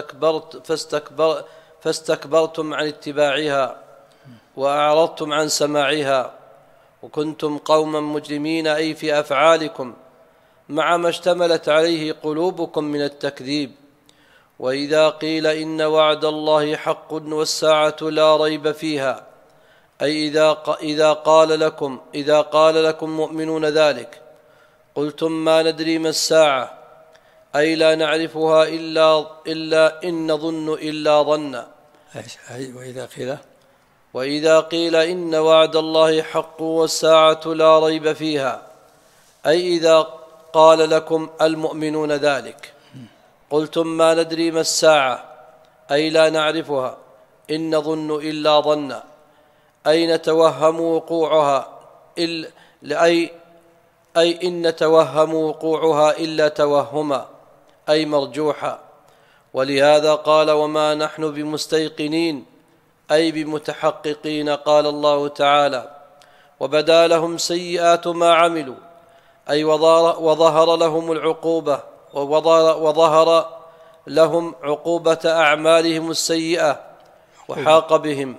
Speaker 1: فاستكبرتم عن اتباعها وأعرضتم عن سماعها وكنتم قوما مجرمين، أي في أفعالكم مع ما اشتملت عليه قلوبكم من التكذيب. وإذا قيل إن وعد الله حق والساعة لا ريب فيها، أي إذا قال لكم مؤمنون ذلك قلتم ما ندري ما الساعة، أي لا نعرفها إلا إن نظن إلا ظنا. وإذا قيل إن وعد الله حق والساعة لا ريب فيها، أي إذا قال لكم المؤمنون ذلك قلتم ما ندري ما الساعة، أي لا نعرفها إن نظن إلا ظنا، أي نتوهم وقوعها أي إن نتوهم وقوعها إلا توهما، أي مرجوحا. ولهذا قال وما نحن بمستيقنين، أي بمتحققين. قال الله تعالى وبدا لهم سيئات ما عملوا، أي وظهر لهم العقوبة وظهر لهم عقوبة أعمالهم السيئة وحاق بهم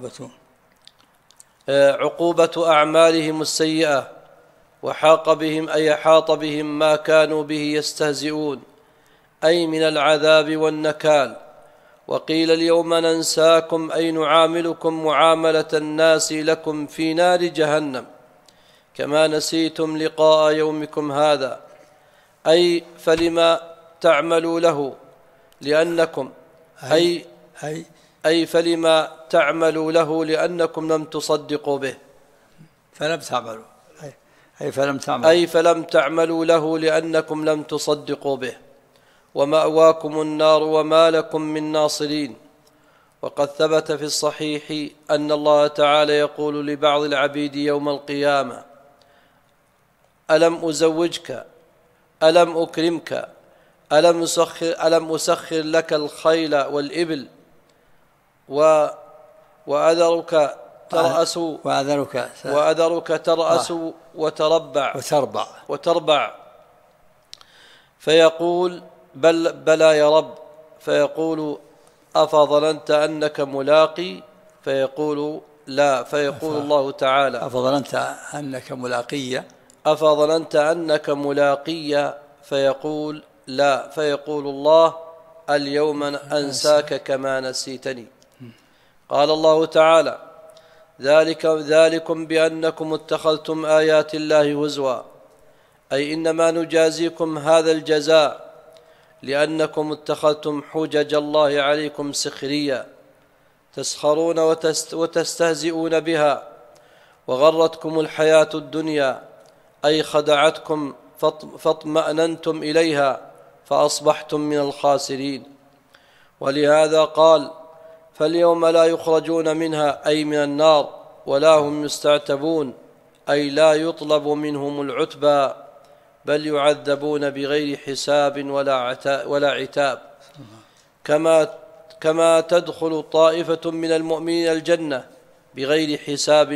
Speaker 1: عقوبة أعمالهم السيئة وحاق بهم، أي حاط بهم ما كانوا به يستهزئون، أي من العذاب والنكال. وقيل اليوم ننساكم، أي نعاملكم معاملة الناس لكم في نار جهنم كما نسيتم لقاء يومكم هذا، أي فلما تعملوا له لأنكم أي فلما تعملوا له لأنكم لم تصدقوا به، فلم تعملوا له لأنكم لم تصدقوا به، ومأواكم النار وما لكم من ناصرين. وقد ثبت في الصحيح أن الله تعالى يقول لبعض العبيد يوم القيامة ألم أزوجك، ألم أكرمك، ألم أسخر لك الخيل والإبل وأذرك ترأس وتربع، فيقول بلى يا رب، فيقول أفظننت أنك ملاقي، فيقول لا، فيقول الله تعالى
Speaker 2: أفظننت أنك ملاقي،
Speaker 1: فيقول لا، فيقول الله اليوم أنساك كما نسيتني. قال الله تعالى: ذلكم بأنكم اتخذتم آيات الله هزوا، أي إنما نجازيكم هذا الجزاء لأنكم اتخذتم حجج الله عليكم سخريا، تسخرون وتستهزئون بها، وغرتكم الحياة الدنيا، أي خدعتكم فاطمأننتم إليها فأصبحتم من الخاسرين. ولهذا قال: فاليوم لا يخرجون منها، أي من النار، ولا هم يستعتبون، أي لا يطلب منهم العتبى، بل يعذبون بغير حساب ولا عتاب. كما تدخل طائفة من المؤمنين الجنة بغير حساب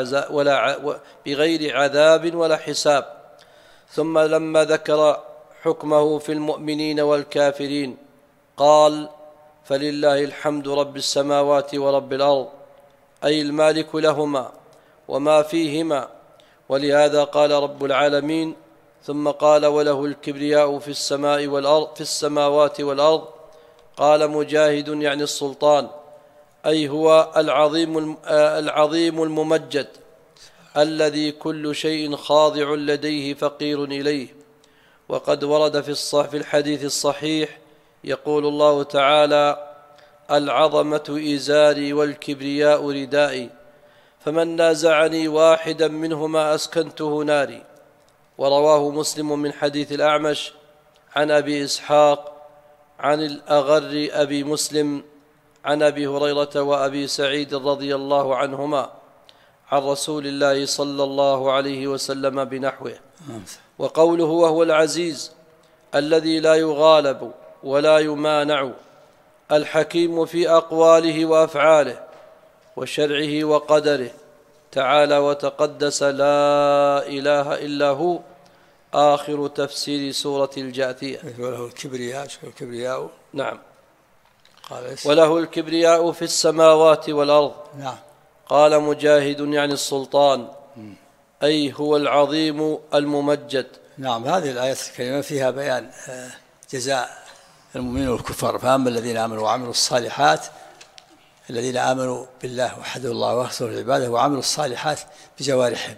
Speaker 1: بغير عذاب ولا حساب. ثم لما ذكر حكمه في المؤمنين والكافرين قال: فلله الحمد رب السماوات ورب الأرض، أي المالك لهما وما فيهما. ولهذا قال رب العالمين، ثم قال: وله الكبرياء في السماء والأرض، في السماوات والأرض. قال مجاهد: يعني السلطان، أي هو العظيم الممجد، الذي كل شيء خاضع لديه فقير إليه. وقد ورد في الحديث الصحيح يقول الله تعالى: العظمة إزاري والكبرياء ردائي، فمن نازعني واحدا منهما أسكنته ناري. ورواه مسلم من حديث الأعمش عن أبي إسحاق عن الأغر أبي مسلم عن أبي هريرة وأبي سعيد رضي الله عنهما عن رسول الله صلى الله عليه وسلم بنحوه. وقوله: وهو العزيز الذي لا يغالب ولا يمانع، الحكيم في أقواله وأفعاله وشرعه وقدره، تعالى وتقدس، لا إله إلا هو. آخر تفسير سورة الجاثية.
Speaker 2: وله الكبرياء
Speaker 1: نعم.
Speaker 2: قال:
Speaker 1: وله الكبرياء في السماوات والأرض.
Speaker 2: نعم.
Speaker 1: قال مجاهد: يعني السلطان، أي هو العظيم الممجد.
Speaker 2: نعم. هذه الآية الكريمة فيها بيان جزاء المؤمنين والكفار. فأما الذين آمنوا وعملوا الصالحات، الذين آمنوا بالله وحدوا الله ورسوله العبادة وعملوا الصالحات بجوارحهم،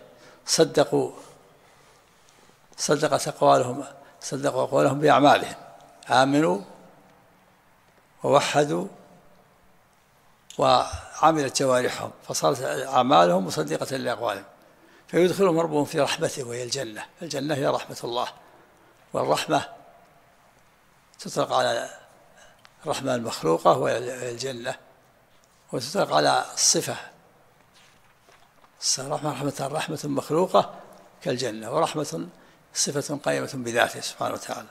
Speaker 2: صدقت أقوالهم بأعمالهم، آمنوا ووحدوا وعملت جوارحهم، فصارت أعمالهم مصدقة لأقوالهم، فيدخلهم ربهم في رحمته وهي الجنة. الجنة هي رحمة الله، والرحمة تطلق على الرحمة المخلوقة وهي الجنة، وتطلق على الصفة رحمة مخلوقة كالجنة، ورحمة صفة قائمة بذاته سبحانه وتعالى.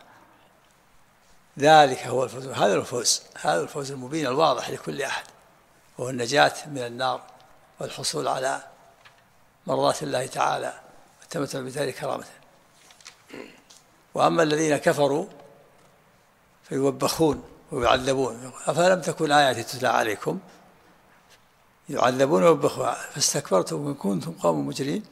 Speaker 2: ذلك هو الفوز. هذا الفوز المبين الواضح لكل أحد، وهو النجاة من النار والحصول على مرضات الله تعالى والتمتع بدار كرامته. وأما الذين كفروا فيوبخون ويعذبون: أفلم تكن آياتي تتلى عليكم، يعذبون ويوبخون، فاستكبرتم وكنتم قوم مجرمين.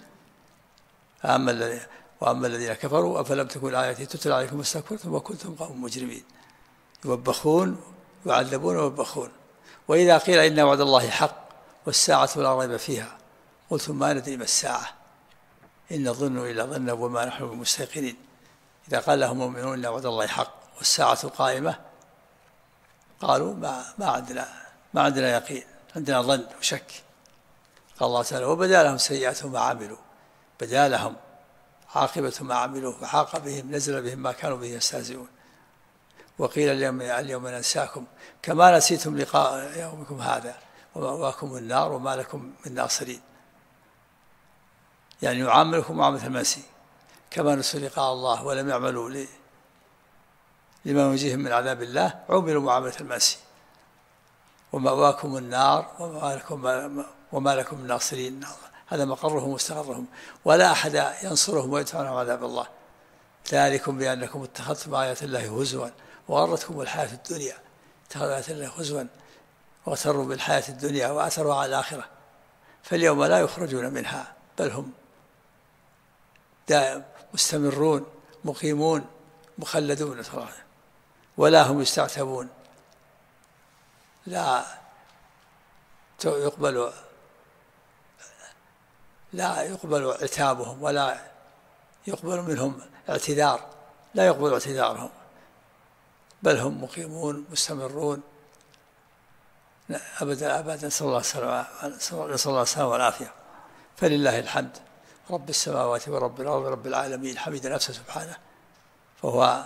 Speaker 2: وأما الذين كفروا أفلم تكن آياتي تتلى عليكم واستكبرتم وكنتم قوم مجرمين. يوبخون يعذبون ويوبخون. وإذا قيل إن وعد الله حق والساعة لا ريب فيها قلتم ما ندري ما الساعة إن نظن إلا ظنا وما نحن بمستيقنين. إذا قال لهم المؤمنون إن وعد الله حق والساعة قائمة قالوا ما عندنا يقين، عندنا ظن وشك. قال الله تعالى: وبدا لهم سيئات ما عملوا، بدا لهم عاقبة ما عملوا وحاق بهم، نزل بهم ما كانوا به يستهزئون. وقيل اليوم ننساكم كما نسيتم لقاء يومكم هذا ومأواكم النار وما لكم من ناصرين. يعني يعاملكم معاملة المنسي، كما نسوا لقاء الله ولم يعملوا لما يجيهم من عذاب الله، عملوا معاملة المنسي. ومأواكم النار وما لكم من ناصرين، هذا مقرهم ومستقرهم، ولا أحد ينصرهم ويدفعهم عذاب الله. ذلكم بأنكم اتخذتم آيات الله هزوا وغرتكم الحياة الدنيا. اتخذوا آيات الله هزوا واغتروا بالحياة الدنيا وأثروا على الآخرة، فاليوم لا يخرجون منها، بل هم دائم مستمرون مقيمون مخلدون، ولا هم يستعتبون، لا يقبل عتابهم ولا يقبل منهم اعتذار، لا يقبل اعتذارهم، بل هم مقيمون مستمرون أبدا أبدا، نسأل الله السلامة والعافية. فلله الحمد، رب السماوات ورب الأرض رب العالمين، حمد نفسه سبحانه، فهو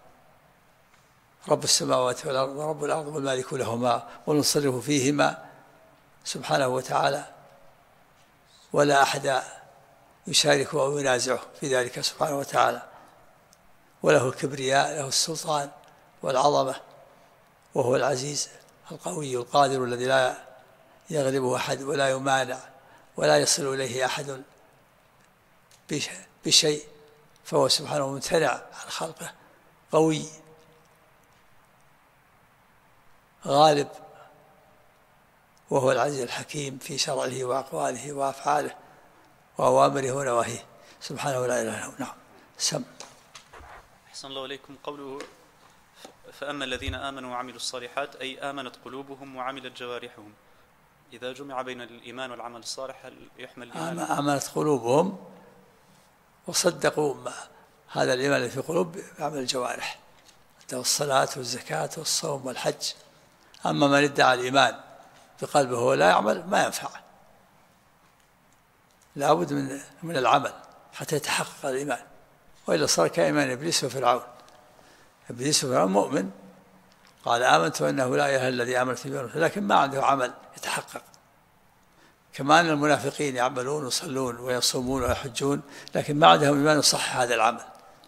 Speaker 2: رب السماوات والأرض ورب الأرض والمالك لهما والمصرف فيهما سبحانه وتعالى، ولا أحد يشارك أو ينازعه في ذلك سبحانه وتعالى، وله الكبرياء، له السلطان والعظمة، وهو العزيز القوي القادر الذي لا يغلبه أحد ولا يمانع ولا يصل إليه أحد بشيء، فهو سبحانه ممتنع عن خلقه، قوي غالب، وهو العزيز الحكيم في شرعه وأقواله وأفعاله وأوامره ونواهيه سبحانه لا إله إلا هو. نعم. سم.
Speaker 3: أحسن الله إليكم. قوله فأما الذين آمنوا وعملوا الصالحات أي آمنت قلوبهم وعملت جوارحهم، إذا جمع بين الإيمان والعمل الصالح هل يحمل الإيمان؟
Speaker 2: آمنت قلوبهم وصدقوا هذا الإيمان في قلوب بعمل الجوارح، الصلاة والزكاة والصوم والحج. أما من ادعى الإيمان بقلبه ولا يعمل ما ينفع، لا بد من العمل حتى يتحقق الإيمان، وإلا صار كإيمان إبليس وفرعون. إبليس وفرعون مؤمن، قال آمنت أنه لا إله إلا الذي آمنت به، لكن ما عنده عمل يتحقق. كما أن المنافقين يعملون ويصلون ويصومون ويحجون، لكن ما عندهم إيمان يصح هذا العمل،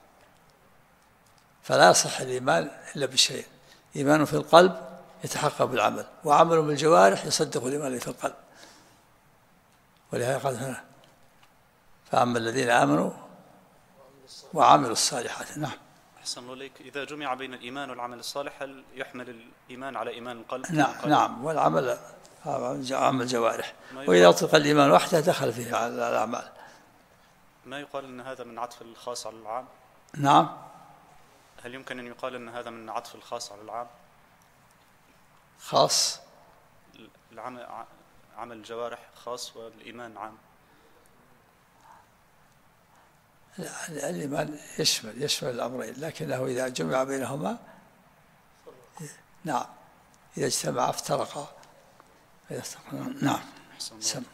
Speaker 2: فلا يصح الإيمان إلا بشيء: إيمان في القلب يتحقق بالعمل، وعمل بالجوارح يصدق الإيمان في القلب. ولهذا قال هنا فأما الذين آمنوا وعملوا الصالحات. نعم.
Speaker 3: أحسن الله إليك. إذا جمع بين الإيمان والعمل الصالح هل يحمل الإيمان على إيمان القلب؟
Speaker 2: نعم. والعمل عمل جوارح، وإذا أطلق الإيمان وحده دخل فيه الأعمال.
Speaker 3: ما يقال أن هذا من عطف الخاص على العام؟
Speaker 2: نعم.
Speaker 3: هل يمكن أن يقال أن هذا من عطف الخاص على العام؟
Speaker 2: خاص،
Speaker 3: عمل الجوارح خاص والإيمان عام.
Speaker 2: الإيمان يشمل الأمرين، لكنه إذا جمع بينهما نعم، إذا اجتمع افترقا. نعم. سم.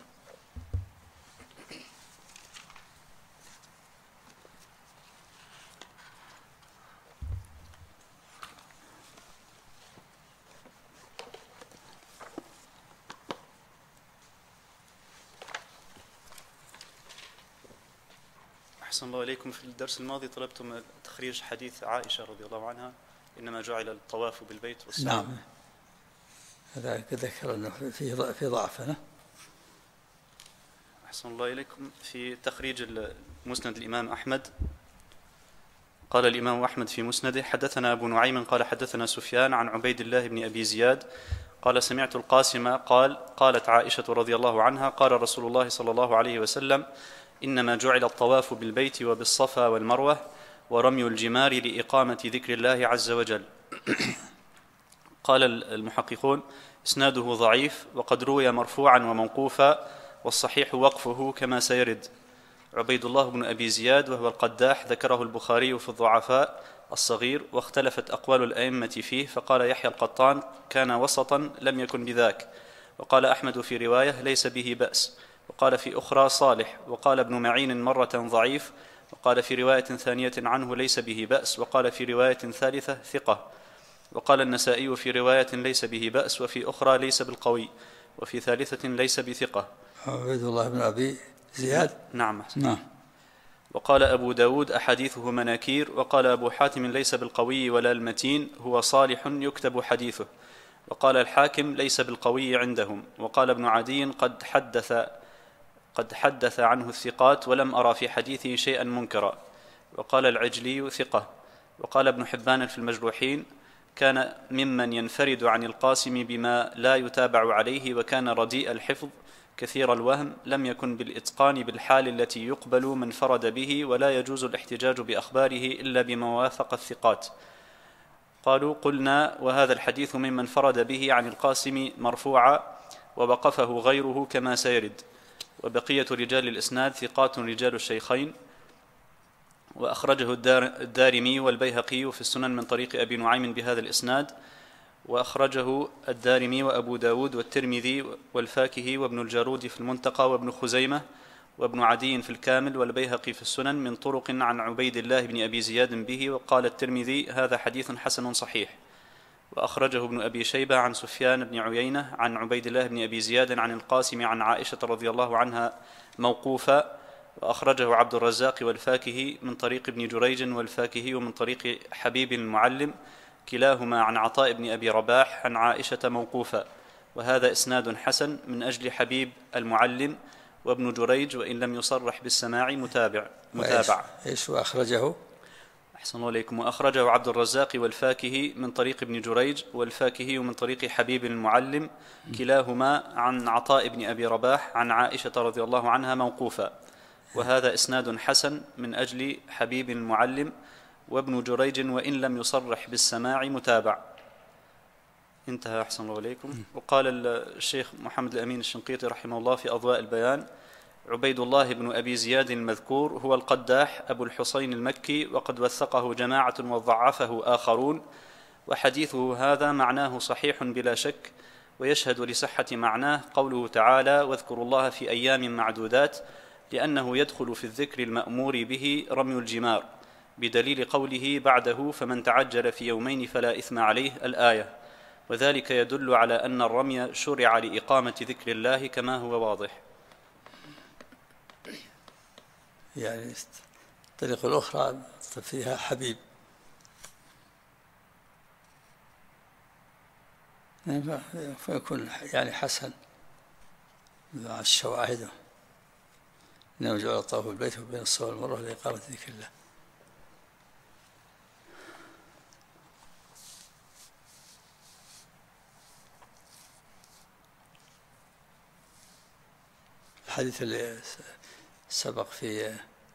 Speaker 3: أحسن الله إليكم. في الدرس الماضي طلبتم تخريج حديث عائشة رضي الله عنها: إنما جعل الطواف بالبيت والسعي.
Speaker 2: نعم، هذا ذكر أنه في ضعفنا.
Speaker 3: أحسن الله إليكم. في تخريج مسند الإمام أحمد قال الإمام أحمد في مسنده: حدثنا أبو نعيم قال حدثنا سفيان عن عبيد الله بن أبي زياد قال سمعت القاسم قالت عائشة رضي الله عنها: قال رسول الله صلى الله عليه وسلم: إنما جعل الطواف بالبيت وبالصفا والمروة ورمي الجمار لإقامة ذكر الله عز وجل. قال المحققون: إسناده ضعيف، وقد روي مرفوعا وموقوفا، والصحيح وقفه كما سيرد. عبيد الله بن أبي زياد وهو القداح ذكره البخاري في الضعفاء الصغير، واختلفت أقوال الأئمة فيه، فقال يحيى القطان: كان وسطا لم يكن بذاك. وقال أحمد في رواية: ليس به بأس. وقال في أخرى: صالح. وقال ابن معين مرة: ضعيف. وقال في رواية ثانية عنه: ليس به بأس. وقال في رواية ثالثة: ثقة. وقال النسائي في رواية: ليس به بأس. وفي أخرى: ليس بالقوي. وفي ثالثة: ليس بثقة.
Speaker 2: عبيد الله بن أبي زياد.
Speaker 3: نعم.
Speaker 2: نعم.
Speaker 3: وقال أبو داود: أحاديثه مناكير. وقال أبو حاتم: ليس بالقوي ولا المتين، هو صالح يكتب حديثه. وقال الحاكم: ليس بالقوي عندهم. وقال ابن عدي: قد حدث عنه الثقات، ولم أرى في حديثه شيئا منكرا. وقال العجلي: ثقة. وقال ابن حبان في المجروحين: كان ممن ينفرد عن القاسم بما لا يتابع عليه، وكان رديء الحفظ كثير الوهم، لم يكن بالإتقان بالحال التي يقبل من فرد به، ولا يجوز الاحتجاج بأخباره إلا بما وافق الثقات. قالوا: قلنا: وهذا الحديث ممن فرد به عن القاسم مرفوعا ووقفه غيره كما سيرد، وبقية رجال الإسناد ثقات رجال الشيخين، وأخرجه الدارمي والبيهقي في السنن من طريق أبي نعيم بهذا الإسناد، وأخرجه الدارمي وأبو داود والترمذي والفاكهي وابن الجارود في المنتقى وابن خزيمة وابن عدي في الكامل والبيهقي في السنن من طرق عن عبيد الله بن أبي زياد به. وقال الترمذي: هذا حديث حسن صحيح. وأخرجه ابن أبي شيبة عن سفيان بن عيينة عن عبيد الله بن أبي زياد عن القاسم عن عائشة رضي الله عنها موقوفا. وأخرجه عبد الرزاق والفاكهي من طريق ابن جريج والفاكهي ومن طريق حبيب المعلم، كلاهما عن عطاء بن أبي رباح عن عائشة موقوفا. وهذا إسناد حسن من أجل حبيب المعلم وابن جريج، وإن لم يصرح بالسماع متابع.
Speaker 2: إيش وأخرجه؟
Speaker 3: أحسن الله إليكم. وأخرجه عبد الرزاق والفاكهي من طريق ابن جريج والفاكهي من طريق حبيب المعلم، كلاهما عن عطاء بن أبي رباح عن عائشة رضي الله عنها موقوفا. وهذا إسناد حسن من أجل حبيب المعلم وابن جريج، وإن لم يصرح بالسماع متابع. انتهى. أحسن الله إليكم. وقال الشيخ محمد الأمين الشنقيطي رحمه الله في أضواء البيان: عبيد الله بن أبي زياد المذكور هو القداح أبو الحسين المكي، وقد وثقه جماعة وضعفه آخرون، وحديثه هذا معناه صحيح بلا شك، ويشهد لصحة معناه قوله تعالى: واذكروا الله في أيام معدودات، لأنه يدخل في الذكر المأمور به رمي الجمار، بدليل قوله بعده: فمن تعجل في يومين فلا إثم عليه، الآية. وذلك يدل على أن الرمي شرع لإقامة ذكر الله كما هو واضح.
Speaker 2: يعني الطريقة الأخرى فيها حبيب، فيكون يعني حسن مع الشواهد. إنه جعل الطواف بالبيت وبين الصفا والمروة لإقامة ذكر الله. الحديث اللي سبق في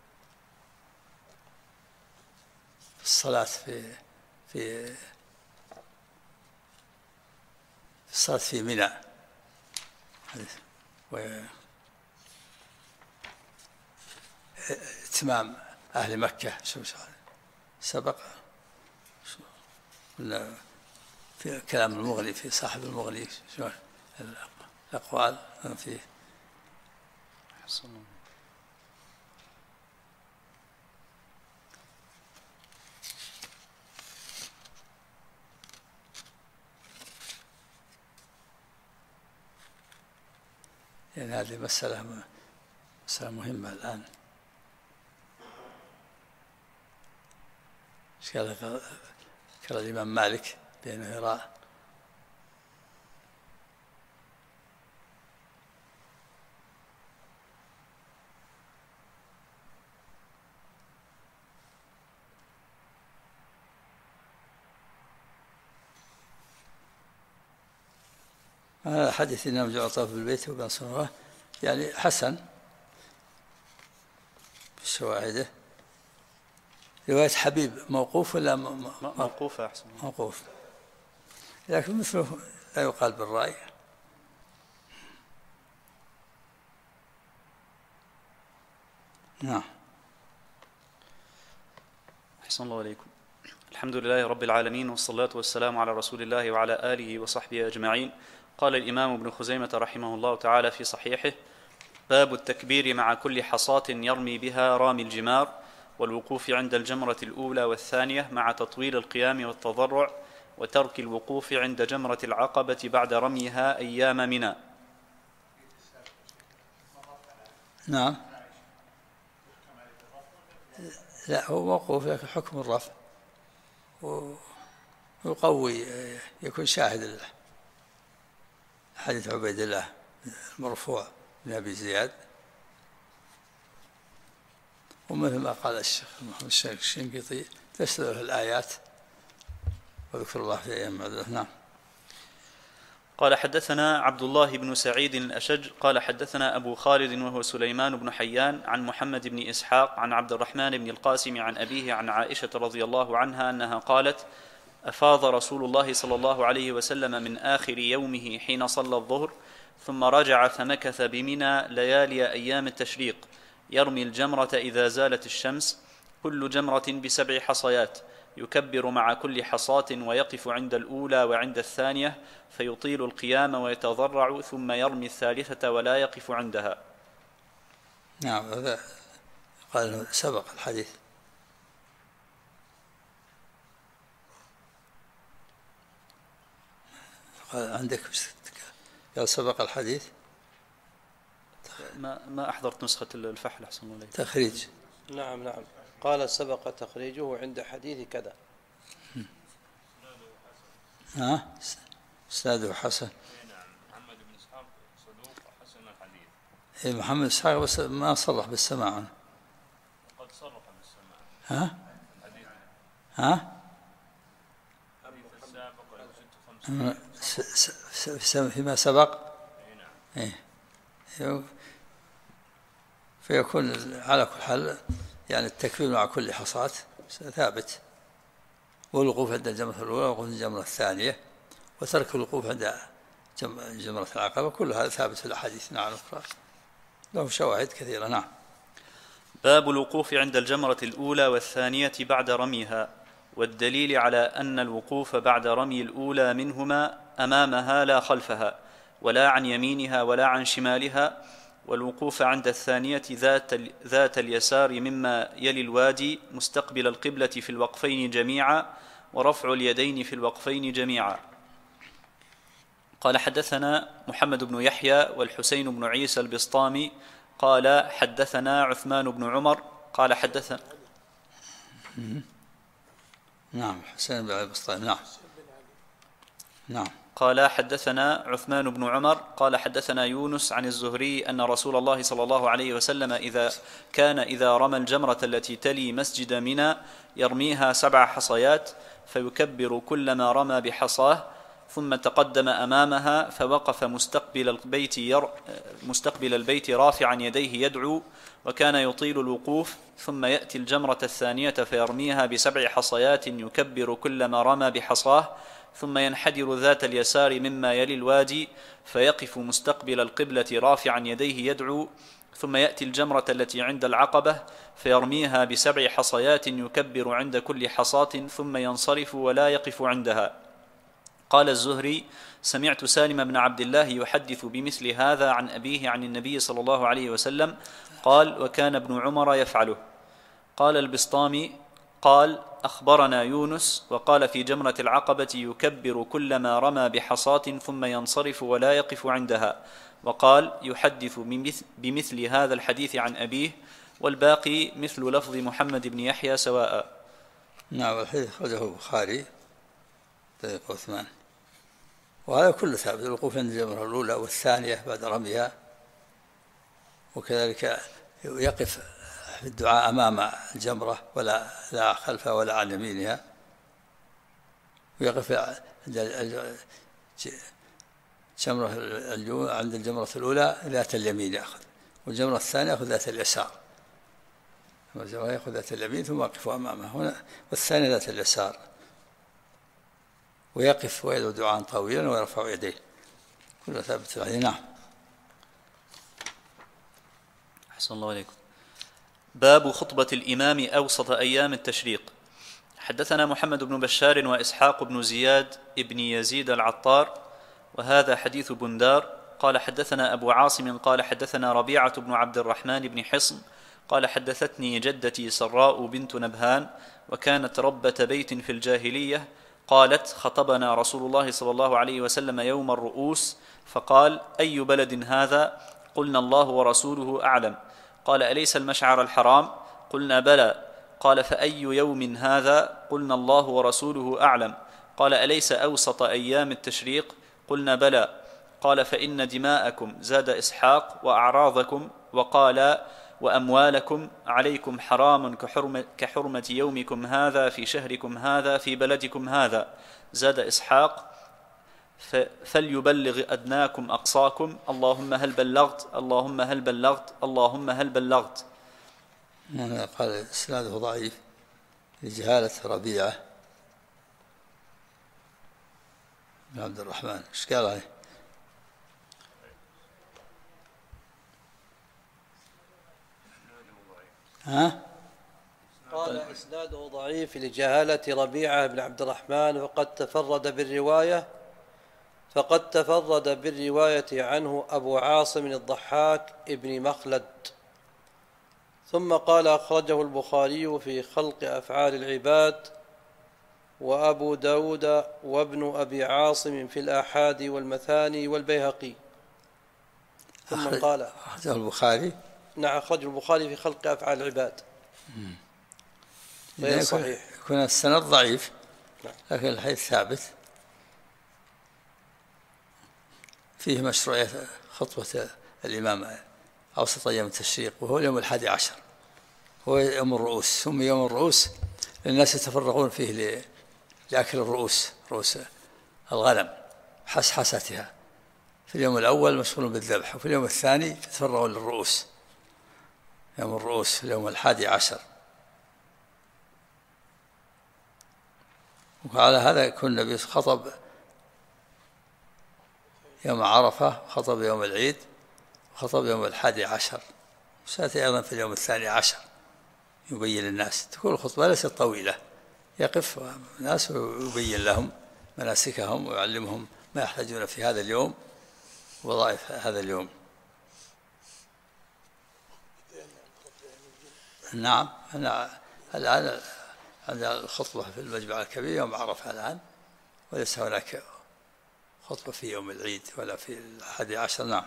Speaker 2: الصلاة في الصلاة في منى، اتمام أهل مكة سبق في كلام المغني في صاحب المغني الأقوال فيه. يعني هذه مسألة مهمة الآن. قال الإمام مالك بأنه يرى هذا حديث إنه جعل الطواف بالبيت وبين الصفا يعني حسن بشواهده. رواية حبيب موقوف ولا
Speaker 3: موقوف؟ أحسن.
Speaker 2: موقوف، لكن مثله لا يقال بالرأي. نعم.
Speaker 3: أحسن الله عليكم. الحمد لله رب العالمين، والصلاة والسلام على رسول الله وعلى آله وصحبه أجمعين. قال الإمام ابن خزيمة رحمه الله تعالى في صحيحه: باب التكبير مع كل حصاة يرمي بها رامي الجمار، والوقوف عند الجمرة الأولى والثانية مع تطويل القيام والتضرع، وترك الوقوف عند جمرة العقبة بعد رميها أيام منى.
Speaker 2: نعم. لا، هو موقوف لكن حكم الرفع، ويقوي يكون شاهد له حديث عبيد الله المرفوع من أبي زياد، ومثل ما قال الشيخ محمد الشنقيطي تشتبه الآيات وذكر الله في أيام معدودة. نعم.
Speaker 3: قال حدثنا عبد الله بن سعيد الأشج قال حدثنا أبو خالد وهو سليمان بن حيان عن محمد بن إسحاق عن عبد الرحمن بن القاسم عن أبيه عن عائشة رضي الله عنها أنها قالت: أفاض رسول الله صلى الله عليه وسلم من آخر يومه حين صلى الظهر، ثم رجع فمكث بمنى ليالي أيام التشريق، يرمي الجمرة إذا زالت الشمس، كل جمرة ب7 حصيات، يكبر مع كل حصاة ويقف عند الأولى وعند الثانية، فيطيل القيام ويتضرع، ثم يرمي الثالثة ولا يقف عندها.
Speaker 2: نعم، هذا قال سبق الحديث. قال عندك قال سبق الحديث.
Speaker 3: ما أحضرت نسخة الفحل أحسن الله إليك.
Speaker 2: تخريج.
Speaker 1: نعم قال سبق تخريجه عند حديث كذا.
Speaker 2: اسناده حسن.
Speaker 4: محمد بن إسحاق صدوق حسن الحديث.
Speaker 2: إيه محمد إسحاق بس ما صرح بالسماع.
Speaker 4: قد صرح بالسماع.
Speaker 2: فيما سبق. إيه. فيكون على كل حال يعني التكبير مع كل حصاة ثابت، والوقوف عند الجمرة الأولى والوقوف عند الجمرة الثانية، وترك الوقوف عند جمرة العقبة، كل هذا ثابت في الأحاديث الأخرى له شواهد كثيرة. نعم.
Speaker 3: باب الوقوف عند الجمرة الأولى والثانية بعد رميها، والدليل على أن الوقوف بعد رمي الأولى منهما أمامها لا خلفها، ولا عن يمينها ولا عن شمالها، والوقوف عند الثانية ذات اليسار مما يلي الوادي مستقبل القبلة في الوقفين جميعا، ورفع اليدين في الوقفين جميعا. قال حدثنا محمد بن يحيى والحسين بن عيسى البسطامي قال حدثنا عثمان بن عمر قال حدثنا
Speaker 2: نعم حسين بن البسطامي. نعم
Speaker 3: قال حدثنا عثمان بن عمر قال حدثنا يونس عن الزهري أن رسول الله صلى الله عليه وسلم إذا رمى الجمرة التي تلي مسجد منى يرميها 7 حصيات، فيكبر كلما رمى بحصاه، ثم تقدم أمامها فوقف مستقبل البيت رافعا يديه يدعو، وكان يطيل الوقوف، ثم يأتي الجمرة الثانية فيرميها ب7 حصيات يكبر كلما رمى بحصاه، ثم ينحدر ذات اليسار مما يلي الوادي فيقف مستقبل القبلة رافعا يديه يدعو، ثم يأتي الجمرة التي عند العقبة فيرميها ب7 حصيات يكبر عند كل حصاة، ثم ينصرف ولا يقف عندها. قال الزهري: سمعت سالم بن عبد الله يحدث بمثل هذا عن أبيه عن النبي صلى الله عليه وسلم قال: وكان ابن عمر يفعله. قال البسطامي: قال: أخبرنا يونس وقال في جمرة العقبة يكبر كلما رمى بحصاة ثم ينصرف ولا يقف عندها، وقال يحدث بمثل هذا الحديث عن أبيه، والباقي مثل لفظ محمد بن يحيى سواء.
Speaker 2: نعم، الحديث أخرجه البخاري طريق عثمان، وهذا كله ثابت، الوقوف عند الجمرة الأولى والثانية بعد رميها، وكذلك يقف في الدعاء أمام الجمرة ولا لا خلفها ولا عن يمينها، ويقف عند الجمرة الأولى ذات اليمين يأخذ، والجمرة الثانية يأخذ ذات اليسار، يأخذ ذات اليمين ثم يقف أمامها هنا، والثانية ذات اليسار، ويقف ويدعو دعاء طويلا ويرفع يديه، كله ثابت في الحديث. نعم.
Speaker 3: أحسن الله عليكم. باب خطبة الإمام أوسط أيام التشريق. حدثنا محمد بن بشار وإسحاق بن زياد ابن يزيد العطار، وهذا حديث بندار. قال حدثنا أبو عاصم قال حدثنا ربيعة بن عبد الرحمن بن حصن قال حدثتني جدتي سراء بنت نبهان، وكانت ربة بيت في الجاهلية، قالت: خطبنا رسول الله صلى الله عليه وسلم يوم الرؤوس فقال: أي بلد هذا؟ قلنا: الله ورسوله أعلم. قال: أليس المشعر الحرام؟ قلنا: بلى. قال: فأي يوم هذا؟ قلنا: الله ورسوله أعلم. قال: أليس أوسط أيام التشريق؟ قلنا: بلى. قال: فإن دماءكم، زاد إسحاق، وأعراضكم، وقال: وأموالكم عليكم حرام كحرمة يومكم هذا في شهركم هذا في بلدكم هذا. زاد إسحاق: فليبلغ أدناكم أقصاكم، اللهم هل بلغت، اللهم هل بلغت، اللهم هل بلغت.
Speaker 2: قال إسناده ضعيف لجهالة ربيعة، بن عبد الرحمن ايش قال عليه؟ ها؟
Speaker 1: قال إسناده ضعيف لجهالة ربيعة بن عبد الرحمن فقد تفرد بالرواية عنه أبو عاصم الضحاك ابن مخلد. ثم قال أخرجه البخاري في خلق أفعال العباد وأبو داود وابن أبي عاصم في الآحاد والمثاني والبيهقي. ثم قال
Speaker 2: أخرجه البخاري.
Speaker 1: نعم أخرجه البخاري في خلق أفعال العباد غير صحيح.
Speaker 2: يكون السند ضعيف لكن الحديث ثابت. فيه مشروعية خطبة الإمام أوسط أيام التشريق وهو اليوم 11 هو يوم الرؤوس. سمي يوم الرؤوس للناس يتفرغون فيه لأكل رؤوس الغنم حسحستها. في اليوم الأول مشغول بالذبح وفي اليوم الثاني يتفرغون للرؤوس. يوم الرؤوس اليوم 11. وعلى هذا يكون النبي خطب يوم عرفة خطب يوم العيد وخطب يوم 11 وسأتي أيضا في اليوم 12 يبين للناس. تكون الخطبة ليست طويلة يقف الناس ويبين لهم مناسكهم ويعلمهم ما يحتاجون في هذا اليوم ووظائف هذا اليوم. نعم أنا الآن عندنا الخطبة في المجمع الكبير يوم عرفة الآن وليس هناك خطبة في يوم العيد ولا في 11. نعم.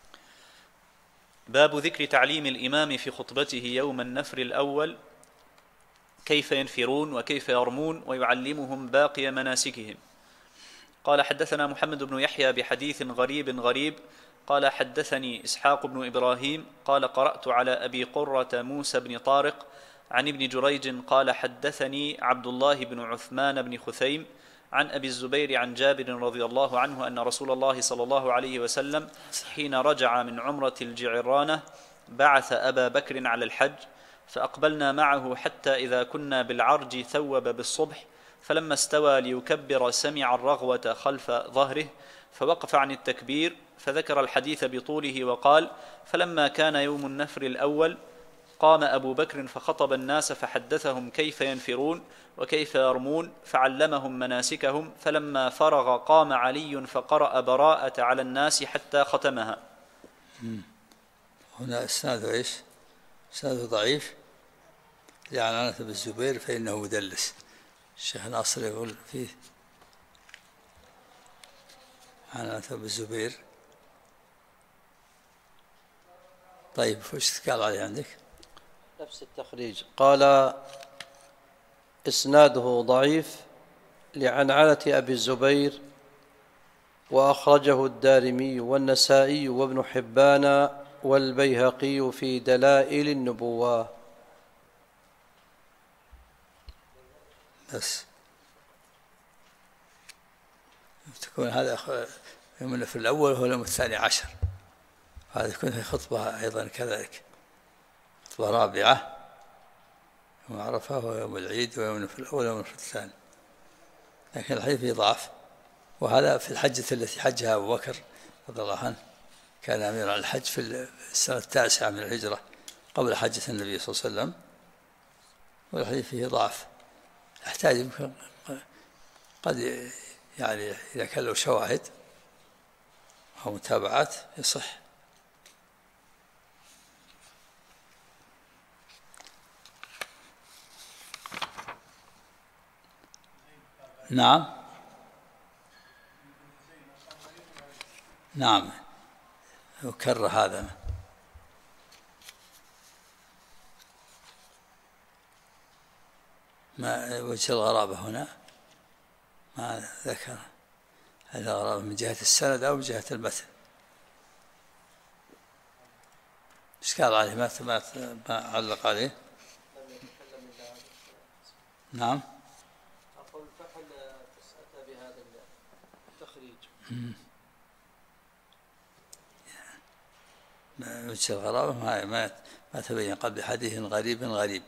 Speaker 3: باب ذكر تعليم الإمام في خطبته يوم النفر الأول كيف ينفرون وكيف يرمون ويعلمهم باقي مناسكهم. قال حدثنا محمد بن يحيى بحديث غريب قال حدثني إسحاق بن إبراهيم قال قرأت على أبي قرة موسى بن طارق عن ابن جريج قال حدثني عبد الله بن عثمان بن خثيم عن أبي الزبير عن جابر رضي الله عنه أن رسول الله صلى الله عليه وسلم حين رجع من عمرة الجعرانة بعث أبا بكر على الحج فأقبلنا معه حتى إذا كنا بالعرج ثوب بالصبح فلما استوى ليكبر سمع الرغوة خلف ظهره فوقف عن التكبير فذكر الحديث بطوله وقال فلما كان يوم النفر الأول قام أبو بكر فخطب الناس فحدثهم كيف ينفرون وكيف يرمون فعلمهم مناسكهم فلما فرغ قام علي فقرأ براءة على الناس حتى ختمها.
Speaker 2: هنا إسناده إيش؟ إسناده ضعيف لعنانة بن الزبير فإنه مدلس. الشيخ ناصر يقول فيه عنانة بن الزبير. طيب وش قال عليه عندك؟
Speaker 1: نفس التخريج قال إسناده ضعيف لعنعنة أبي الزبير وأخرجه الدارمي والنسائي وابن حبان والبيهقي في دلائل النبوة.
Speaker 2: بس تكون هذا يوم في الأول هو اليوم 12 هذا يكون في خطبة أيضا كذلك خطبة رابعة يوم عرفة ويوم العيد ويوم في الأول ويوم في الثاني. لكن الحديث فيه ضعف. وهذا في الحجة التي حجها أبو بكر رضي الله عنه كان أمير على الحج في السنة 9 من الهجرة قبل حجة النبي صلى الله عليه وسلم. والحديث فيه ضعف يحتاج يمكن قد يعني إذا كان له شواهد أو متابعات يصح. نعم وكرر هذا. ما وجه الغرابة هنا ما ذكر هذا غرابة من جهة السند أو من جهة المتن. إيش قال عليه ما علق عليه؟ نعم
Speaker 1: أقول فحل تسأت بهذا التخريج.
Speaker 2: وجه الغرابة ما تبين قبل حديث غريب.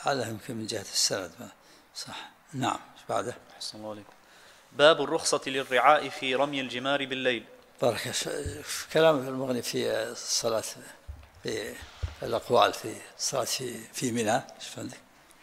Speaker 2: لعله يمكن من جهة السند صح. نعم. بعده.
Speaker 3: أحسن الله عليكم. باب الرخصة للرعاء في رمي الجمار بالليل.
Speaker 2: بارك كلام المغني في الصلاة في الأقوال في الصلاة في منى. ايش فهمت؟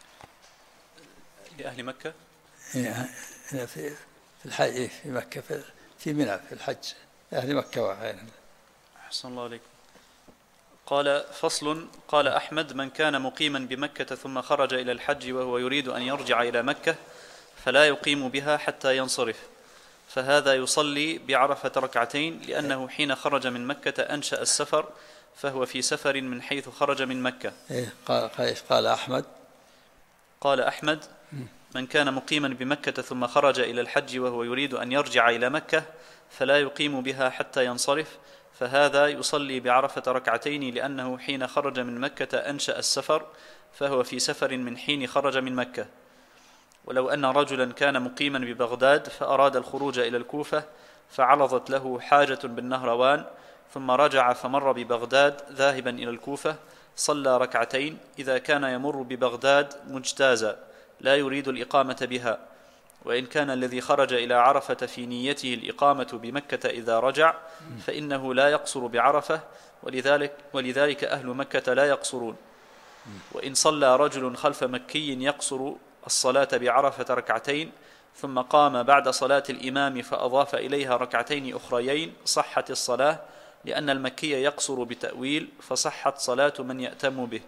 Speaker 3: لأهل مكة
Speaker 2: هنا في الحج في مكة في منى في الحج أهل مكة وغيرهم.
Speaker 3: أحسن الله عليكم. قال فصل. قال أحمد: من كان مقيما بمكة ثم خرج إلى الحج وهو يريد أن يرجع إلى مكة فلا يقيم بها حتى ينصرف، فهذا يصلي بعرفة ركعتين، لأنه حين خرج من مكة أنشأ السفر، فهو في سفر من حيث خرج من مكة.
Speaker 2: قال أحمد.
Speaker 3: قال أحمد: من كان مقيما بمكة ثم خرج إلى الحج وهو يريد أن يرجع إلى مكة فلا يقيم بها حتى ينصرف، فهذا يصلي بعرفة ركعتين، لأنه حين خرج من مكة أنشأ السفر، فهو في سفر من حين خرج من مكة. ولو أن رجلا كان مقيما ببغداد فأراد الخروج إلى الكوفة فعرضت له حاجة بالنهروان ثم رجع فمر ببغداد ذاهبا إلى الكوفة، صلى ركعتين إذا كان يمر ببغداد مجتازا لا يريد الإقامة بها، وإن كان الذي خرج إلى عرفة في نيته الإقامة بمكة إذا رجع فإنه لا يقصر بعرفة، ولذلك أهل مكة لا يقصرون. وإن صلى رجل خلف مكي يقصر الصلاة بعرفة ركعتين ثم قام بعد صلاة الإمام فأضاف إليها ركعتين أخريين صحت الصلاة، لأن المكي يقصر بتأويل، فصحت صلاة من يأتم به.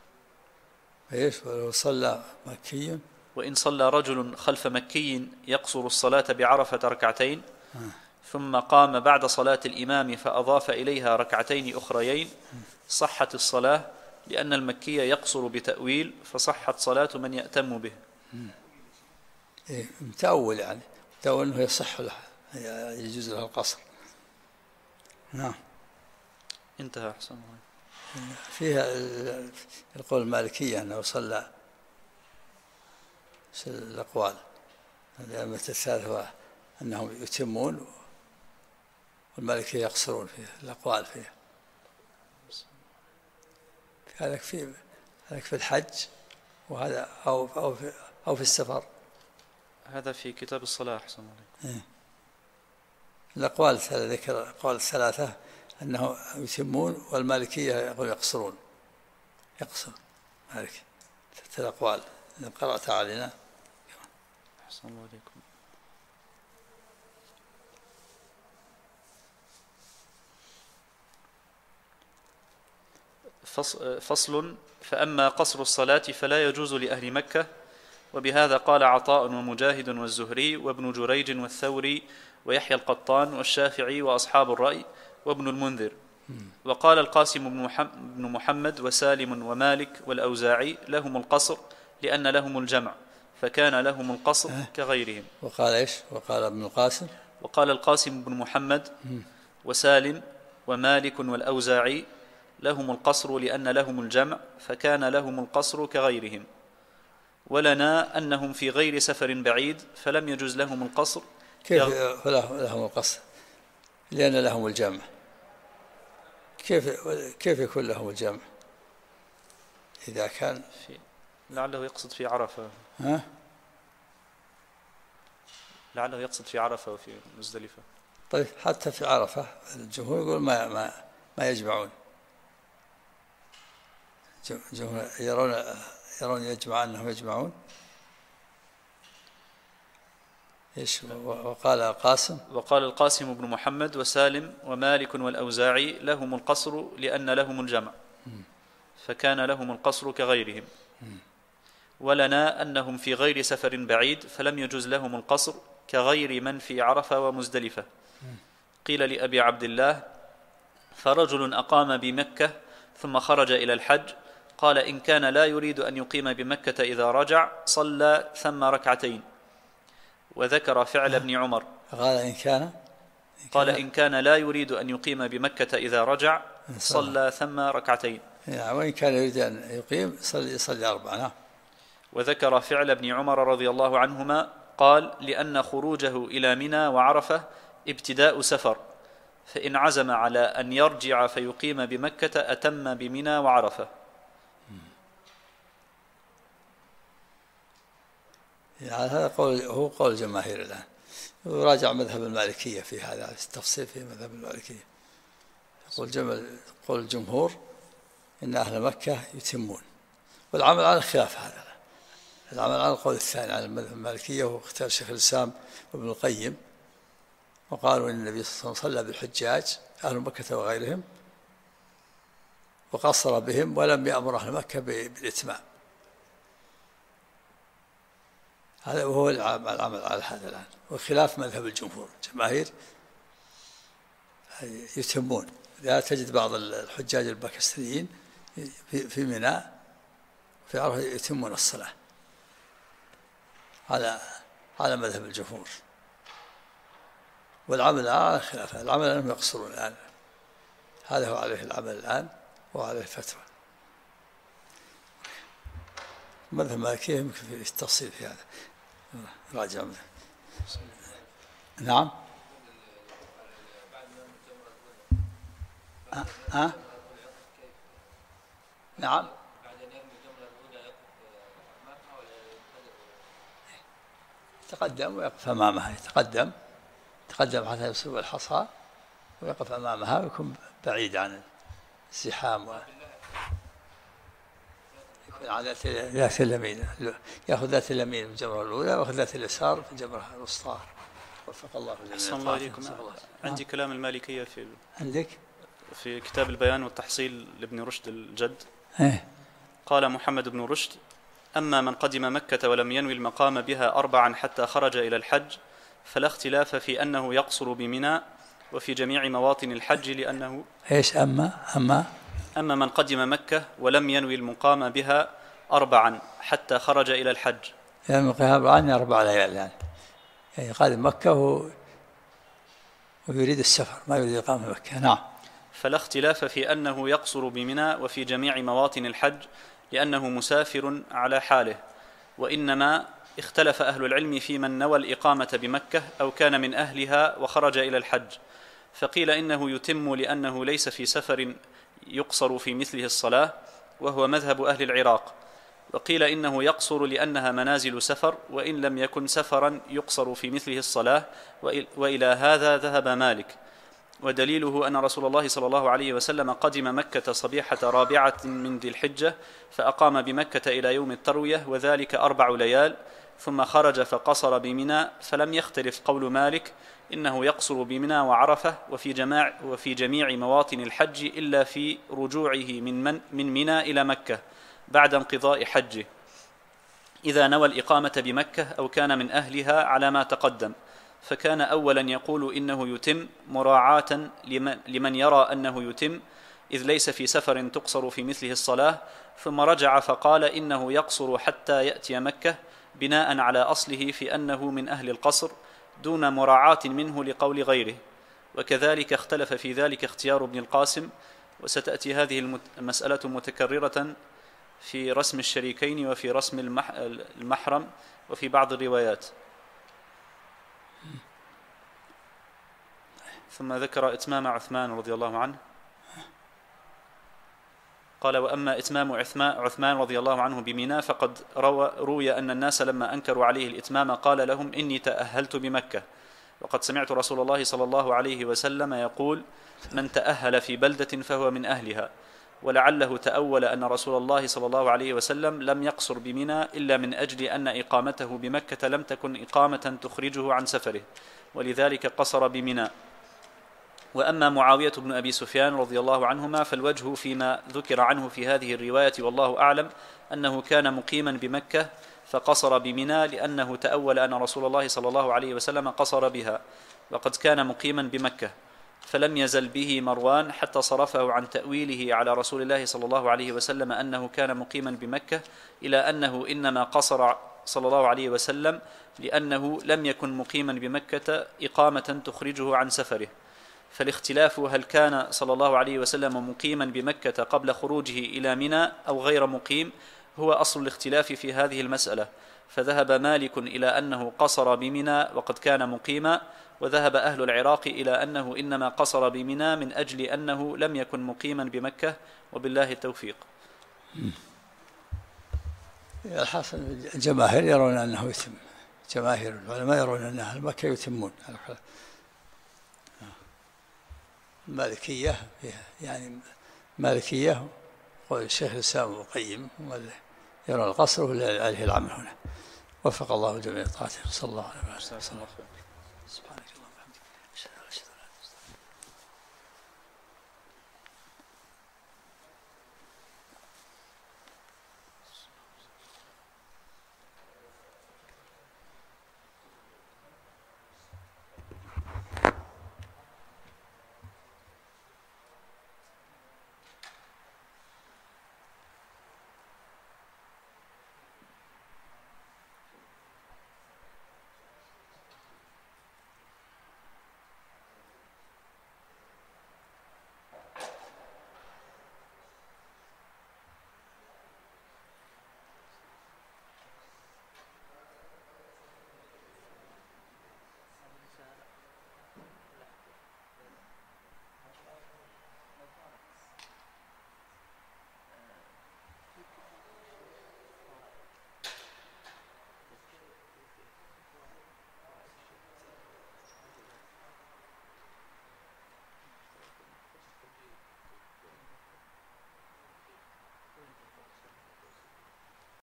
Speaker 2: ولو صلى مكي
Speaker 3: وإن صلى رجل خلف مكي يقصر الصلاة بعرفة ركعتين ثم قام بعد صلاة الإمام فأضاف إليها ركعتين أخريين صحت الصلاة، لأن المكي يقصر بتأويل، فصحت صلاة من يأتم به.
Speaker 2: متأول يعني متأول أنه يصح له يجوز له القصر. نعم.
Speaker 3: انتهى. أحسن الله.
Speaker 2: فيها القول المالكية أنه صلى الأقوال الأئمة الثلاثة أنهم يتمون والمالكية يقصرون فيها الأقوال فيها. هذا في الحج وهذا أو في السفر.
Speaker 3: هذا في كتاب الصلاة. أحسن الله.
Speaker 2: الأقوال ذكر الأقوال الثلاثة أنه يتمون والمالكية يقول يقصر مالك. ثلاث أقوال قرأت علينا.
Speaker 3: أحسن الله عليكم. فصل. فأما قصر الصلاة فلا يجوز لأهل مكة، وبهذا قال عطاء ومجاهد والزهري وابن جريج والثوري ويحيى القطان والشافعي وأصحاب الرأي وابن المنذر. وقال القاسم بن محمد وسالم ومالك والأوزاعي لهم القصر لأن لهم الجمع، فكان لهم القصر كغيرهم.
Speaker 2: وقال إيش؟ وقال ابن القاسم.
Speaker 3: وقال القاسم بن محمد وسالم ومالك والأوزاعي لهم القصر لأن لهم الجمع، فكان لهم القصر كغيرهم. ولنا أنهم في غير سفر بعيد فلم يجوز لهم القصر.
Speaker 2: كيف لهم القصر؟ لأن لهم الجمع. كيف يكون لهم الجمع إذا كان
Speaker 3: لعله يقصد في عرفة. لعله يقصد في عرفة وفي مزدلفة.
Speaker 2: طيب حتى في عرفة الجمهور يقول ما يجمعون. الجمهور يرون يجمع أنهم يجمعون. إيش؟ وقال
Speaker 3: القاسم بن محمد وسالم ومالك والأوزاعي لهم القصر لأن لهم الجمع، فكان لهم القصر كغيرهم. ولنا أنهم في غير سفر بعيد فلم يجوز لهم القصر كغير من في عرفة ومزدلفة. قيل لأبي عبد الله: فرجل أقام بمكة ثم خرج إلى الحج، قال: إن كان لا يريد أن يقيم بمكة إذا رجع صلى ثم ركعتين. وذكر فعل ابن عمر. قال إن كان لا يريد أن يقيم بمكة إذا رجع صلى ثم ركعتين.
Speaker 2: وإن كان يريد أن يقيم يصلي 4.
Speaker 3: وذكر فعل ابن عمر رضي الله عنهما، قال: لأن خروجه إلى منى وعرفة ابتداء سفر، فإن عزم على أن يرجع فيقيم بمكة أتم بمنى وعرفة.
Speaker 2: يعني هذا هو قول الجماهير الآن. وراجع مذهب المالكية في هذا التفصيل في مذهب المالكية. قول الجمهور إن أهل مكة يتمون، والعمل على خلاف هذا، العمل على القول الثاني على المذهب المالكية، وهو اختيار شيخ الإسلام وابن القيم، وقالوا إن النبي صلى الله عليه وسلم صلى بالحجاج أهل مكة وغيرهم وقصر بهم ولم يأمر أهل مكة بالإتمام. هذا وهو العمل على هذا الآن، وخلاف مذهب الجمهور. الجماهير يتمون، لا تجد بعض الحجاج الباكستانيين في منى في عرفة يتمون الصلاة على مذهب الجمهور، والعمل على خلافه. العمل أنهم يقصرون الآن، هذا هو عليه العمل الآن وعليه الفتوى. مذهب المالكية يمكن في التفصيل في هذا، راجع. نعم. نعم. تقدم ويقف أمامها، يتقدم حتى يصيب الحصى ويقف أمامها ويكون بعيد عن الزحام، يكون على ذات اليمين، يأخذ ذات اليمين في الجمرة الأولى ويأخذ ذات اليسار في الجمرة الوسطى. وفق الله جميعا.
Speaker 3: أحسن الله إليكم. عندي كلام المالكية
Speaker 2: عندك
Speaker 3: في كتاب البيان والتحصيل لابن رشد الجد. قال محمد بن رشد: أما من قدم مكة ولم ينوي المقام بها 4 حتى خرج إلى الحج فلا اختلاف في أنه يقصر بمنى وفي جميع مواطن الحج، لأنه أما من قدم مكة ولم ينوي المقام بها 4 حتى خرج إلى الحج،
Speaker 2: يعني المقام 4 ليال، يعني قادم مكة ويريد السفر، ما يريد إقامة مكة. نعم.
Speaker 3: فلا اختلاف في أنه يقصر بمنى وفي جميع مواطن الحج، لأنه مسافر على حاله. وإنما اختلف أهل العلم في من نوى الإقامة بمكة أو كان من أهلها وخرج إلى الحج، فقيل إنه يتم لأنه ليس في سفر يقصر في مثله الصلاة، وهو مذهب أهل العراق. وقيل إنه يقصر لأنها منازل سفر، وإن لم يكن سفرا يقصر في مثله الصلاة، وإلى هذا ذهب مالك. ودليله أن رسول الله صلى الله عليه وسلم قدم مكة صبيحة 4 من ذي الحجة، فأقام بمكة إلى يوم التروية، وذلك 4 ليال، ثم خرج فقصر بمنى، فلم يختلف قول مالك إنه يقصر بمنى وعرفة وفي جميع مواطن الحج إلا في رجوعه من منى إلى مكة بعد انقضاء حجه، إذا نوى الإقامة بمكة أو كان من أهلها على ما تقدم. فكان أولا يقول إنه يتم مراعاة لمن يرى أنه يتم، إذ ليس في سفر تقصر في مثله الصلاة، ثم رجع فقال إنه يقصر حتى يأتي مكة، بناء على أصله في أنه من أهل القصر، دون مراعاة منه لقول غيره. وكذلك اختلف في ذلك اختيار ابن القاسم، وستأتي هذه المسألة متكررة في رسم الشريكين وفي رسم المحرم وفي بعض الروايات. ثم ذكر إتمام عثمان رضي الله عنه، قال: وأما إتمام عثمان رضي الله عنه بمنى فقد روي أن الناس لما أنكروا عليه الإتمام قال لهم: إني تأهلت بمكة. وقد سمعت رسول الله صلى الله عليه وسلم يقول: من تأهل في بلدة فهو من أهلها. ولعله تأول أن رسول الله صلى الله عليه وسلم لم يقصر بمنى إلا من أجل أن إقامته بمكة لم تكن إقامة تخرجه عن سفره، ولذلك قصر بمنى. وأما معاوية بن أبي سفيان رضي الله عنهما فالوجه فيما ذكر عنه في هذه الرواية والله أعلم أنه كان مقيما بمكة فقصر بمنى، لأنه تأول أن رسول الله صلى الله عليه وسلم قصر بها، وقد كان مقيما بمكة، فلم يزل به مروان حتى صرفه عن تأويله على رسول الله صلى الله عليه وسلم أنه كان مقيما بمكة، إلى أنه إنما قصر صلى الله عليه وسلم لأنه لم يكن مقيما بمكة إقامة تخرجه عن سفره. فالاختلاف هل كان صلى الله عليه وسلم مقيما بمكة قبل خروجه إلى منى أو غير مقيم هو أصل الاختلاف في هذه المسألة. فذهب مالك إلى أنه قصر بمنى وقد كان مقيما، وذهب أهل العراق إلى أنه إنما قصر بمنى من أجل أنه لم يكن مقيما بمكة، وبالله التوفيق.
Speaker 2: الحاصل الجماهير يرون أنه يتم. جماهير العلماء يرون أن أهل مكة يتمون. المالكية يعني مالكية والشيخ الإسلام ابن القيم يرون القصر ولا عليه العمل هنا. وفق الله جميع طاعته. صلى الله عليه وسلم. سبحانك.